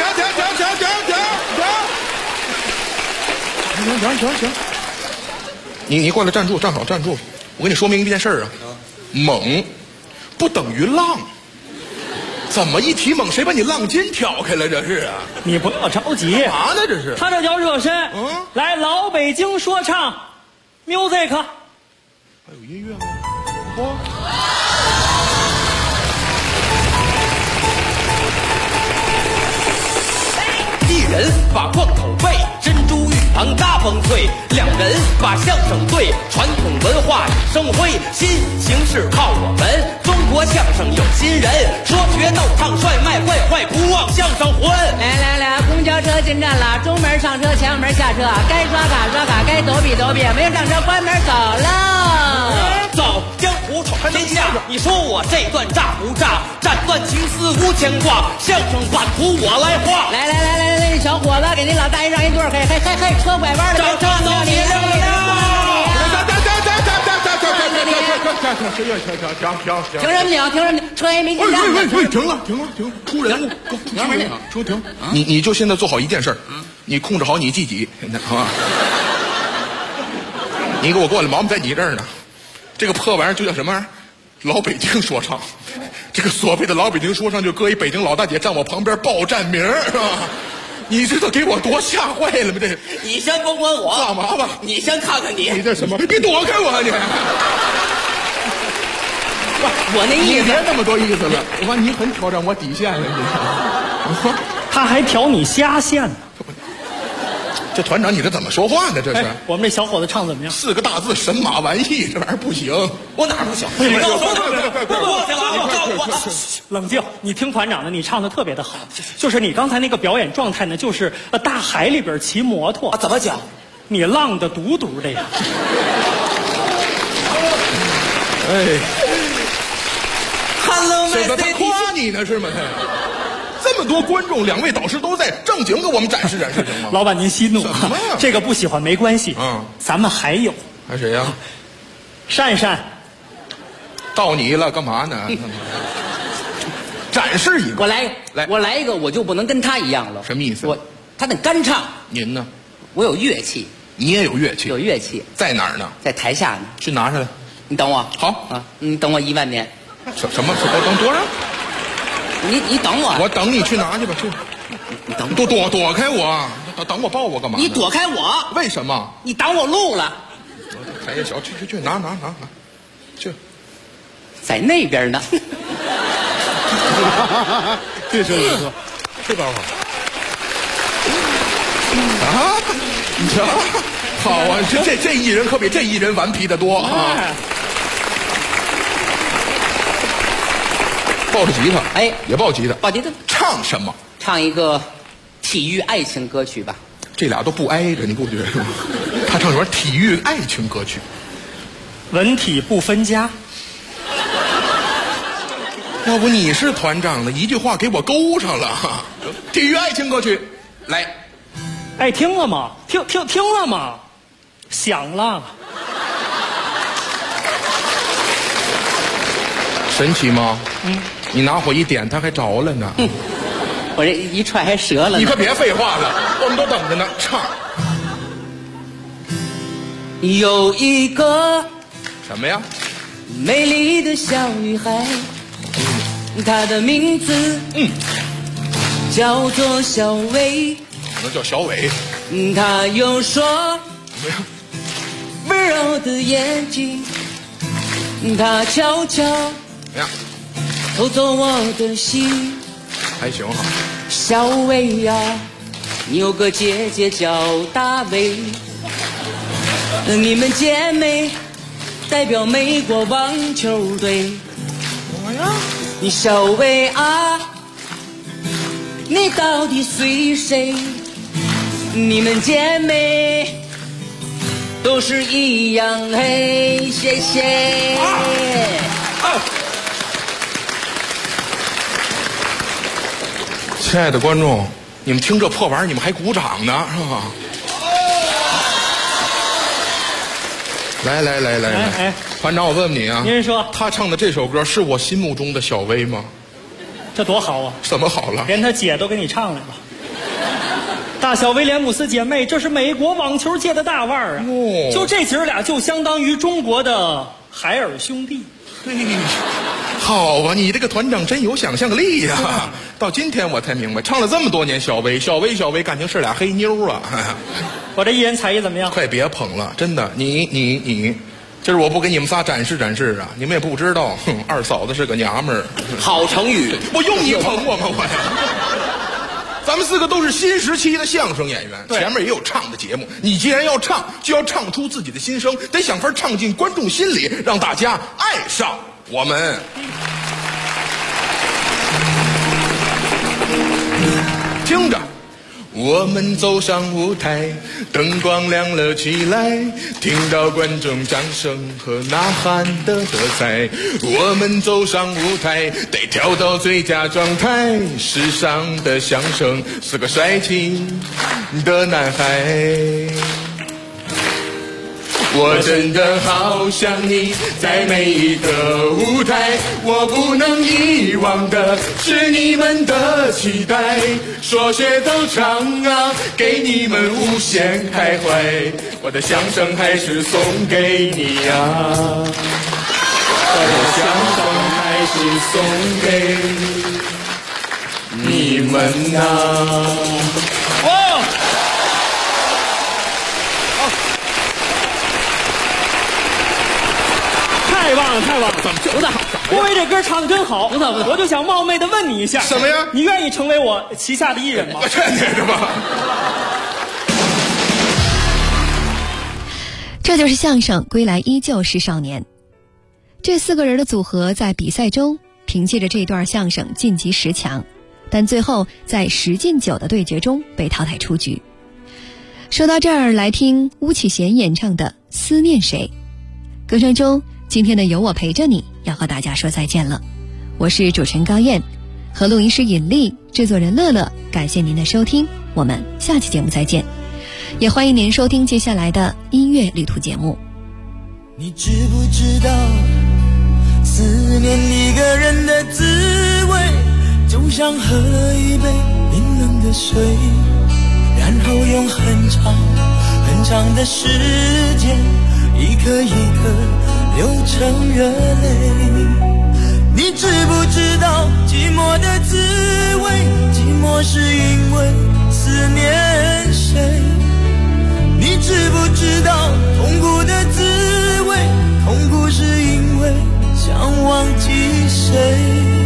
停！你过来站住，站好。我跟你说明一件事啊，猛不等于浪。怎么一提猛，谁把你浪筋挑开了？这是啊！ 你不要着急， 干嘛呢？这是他这叫热身。来，老北京说唱 ，music。 还有音乐吗？ 一人把矿口背，珍珠玉盘嘎嘣脆；两人把相声对，传统文化已生辉。新形势靠我们，中国相声有新人，说学逗唱帅卖坏，不忘相声魂。 来，公交车进站了，中门上车，前门下车，该刷卡，该抖笔，没有上车关门走了。 走江湖闯天下，你说我这段炸不炸？斩断情丝无牵挂，相声版图我来画。 来，小伙子，给那老大爷让一对儿，嘿，车拐弯了， 找到你了。 停什么？车也没进站。 停了，出人物，停！你就现在做好一件事，你控制好你自己，好吧？你给我过来，毛病在你这儿呢。这个破玩意儿就叫什么玩意儿？老北京说唱。这个所谓的老北京说唱，就搁一北京老大姐站我旁边报站名，是吧？你知道给我多吓坏了吗？这你先甭管我， 干嘛吧？ 你先看看你这什么？你躲开我！你我那意思， 你别那么多意思了。我发现你很挑战我底线了，你他还挑你下线呢。 这团长，你这怎么说话呢？这是我们这小伙子唱怎么样 ？4个大字：神马玩意，这玩意儿不行。 我哪不行？ 冷静，你听团长的，你唱的特别的好。就是你刚才那个表演状态呢，就是大海里边骑摩托啊。怎么讲？ 你浪的独的呀。 现在他夸你呢是吗？这么多观众，2位导师都在，正经给我们展示行吗？ 老板您息怒啊，这个不喜欢没关系。咱们还有谁呀？ 珊珊， 到你了，干嘛呢？展示一个， 我来一个，我就不能跟他一样了。 什么意思？ 他得干唱， 您呢？ 我有乐器。 你也有乐器？ 有乐器。 在哪儿呢？ 在台下呢。 去拿上来。 你等我。 好啊，你等我1万年。 什么？我等多少？ 你等我。 我等你去拿去吧，去。 你等躲开我，等我抱我干嘛？ 你躲开我？ 为什么？ 你挡我路了。 台阶小，去拿，去。 在那边呢。 这声音说，这高好。啊，你瞧，好啊！这艺人可比这艺人顽皮的多啊！抱着吉他， 哎， 也抱吉他， 抱吉他， 唱什么？ 唱一个体育爱情歌曲吧。 这俩都不挨着，你不觉得吗？他唱什么体育爱情歌曲？ 文体不分家。 要不你是团长的，一句话给我勾上了。体育爱情歌曲，来。 哎，听了吗？听了吗？响了。 神奇吗？你拿火一点，它还着了呢。 我这一踹还折了。 你可别废话了，我们都等着呢。唱。 有一个什么呀？ 美丽的小女孩，她的名字叫做小薇。 那叫小伟。 她有双温柔的眼睛，她悄悄偷走我的心。 还行哈。 小薇呀，你有个姐姐叫大卫，你们姐妹代表美国网球队。你小薇啊，你到底随谁？你们姐妹都是一样，嘿，谢谢。 亲爱的观众，你们听这破玩意儿，你们还鼓掌呢，是吧？来，团长，我问问你啊， 您说他唱的这首歌是我心目中的小薇吗？ 这多好啊！ 怎么好了？ 连他姐都给你唱来了。大小威廉姆斯姐妹，这是美国网球界的大腕儿啊！就这姐儿俩，就相当于中国的海尔兄弟。 好啊，你这个团长真有想象力呀！到今天我才明白，唱了这么多年小薇，感情是俩黑妞啊！ 我这艺人才艺怎么样？ 快别捧了，真的，你，今儿我不给你们仨展示展示啊，你们也不知道，二嫂子是个娘们儿。 好成语， 我用你捧我吗？我呀！咱们4个都是新时期的相声演员，前面也有唱的节目。你既然要唱，就要唱出自己的心声，得想法唱进观众心里，让大家爱上我们。听着，我们走上舞台，灯光亮了起来，听到观众掌声和呐喊的喝彩。我们走上舞台，得跳到最佳状态，时尚的响声是个帅气的男孩。我真的好想你，在每一个舞台，我不能遗忘的是你们的期待，说学逗唱啊，给你们无限开怀，我的相声还是送给你呀，我的相声还是送给你们呐。 太棒了！ 怎么就的好？ 郭威这歌唱的真好，我就想冒昧的问你一下， 什么呀？ 你愿意成为我旗下的艺人吗？ 我劝你是吧？ 这就是相声归来依旧是少年。这4个人的组合在比赛中凭借着这段相声晋级10强，但最后在10进9的对决中被淘汰出局。说到这儿，来听巫启贤演唱的《思念谁》。歌声中，今天的有我陪着你要和大家说再见了。我是主持人高燕，和录音师尹丽，制作人乐乐，感谢您的收听，我们下期节目再见。也欢迎您收听接下来的音乐旅途节目。 你知不知道，思念一个人的滋味，就像喝了一杯冰冷的水，然后用很长很长上的时间一颗一颗流成热泪。你知不知道寂寞的滋味？寂寞是因为思念谁？你知不知道痛苦的滋味？痛苦是因为想忘记谁？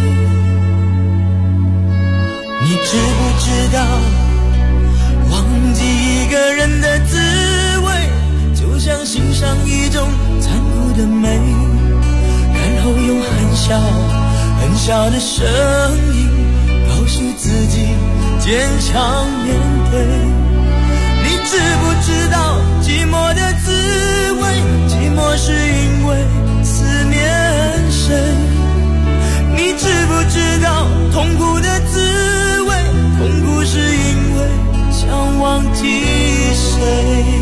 你知不知道忘记一个人的滋味，就像欣赏一种残酷的美，然后用很小很小的声音告诉自己坚强面对。你知不知道寂寞的滋味？寂寞是因为思念谁？你知不知道痛苦的滋味？痛苦是因为想忘记谁？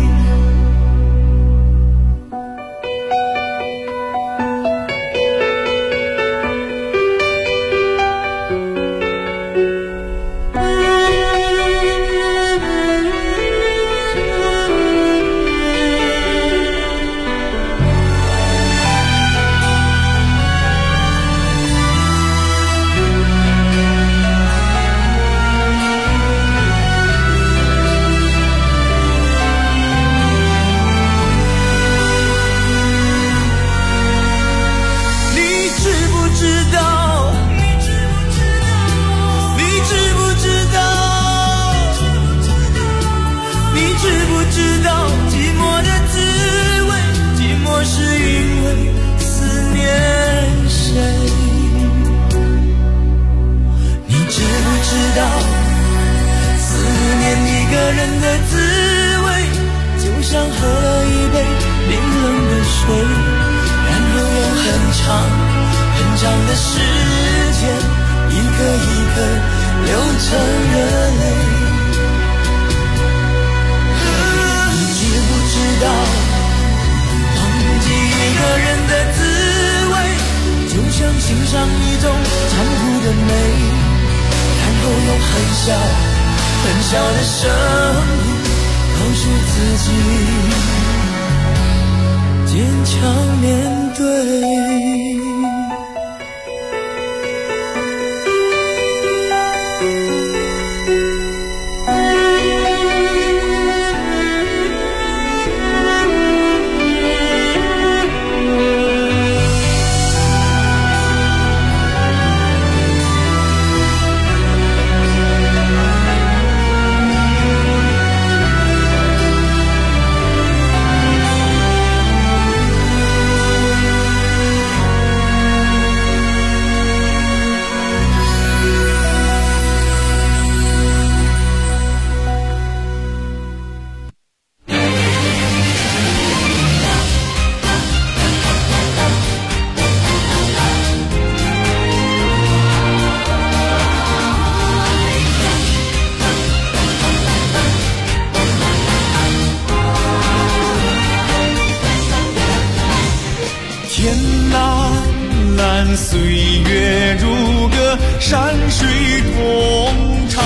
岁月如歌，山水同唱。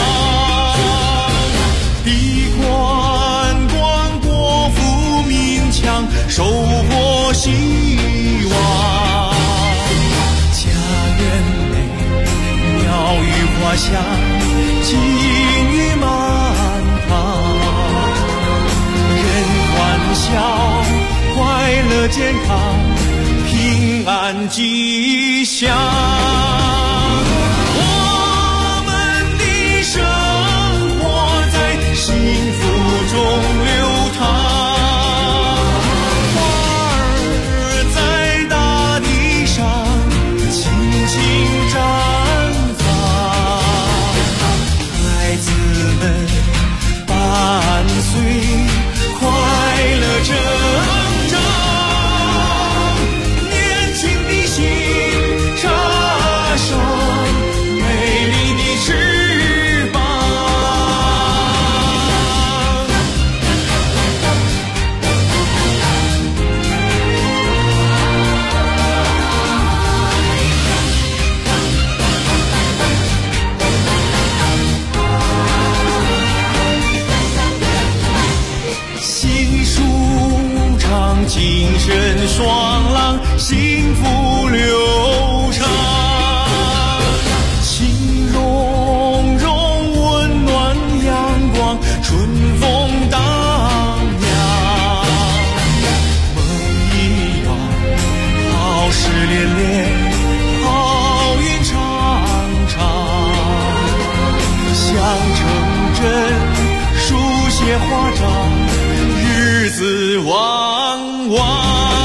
地宽广，国富民强，收获希望。家园内，鸟语花香，金玉满堂。人欢笑，快乐健康，平安吉祥。我们的生活在幸福中流淌。 情深双浪，幸福流长。情融融，温暖阳光，春风荡漾。梦一样，好事连连，好运常常。想成真，书写华章，日子旺旺。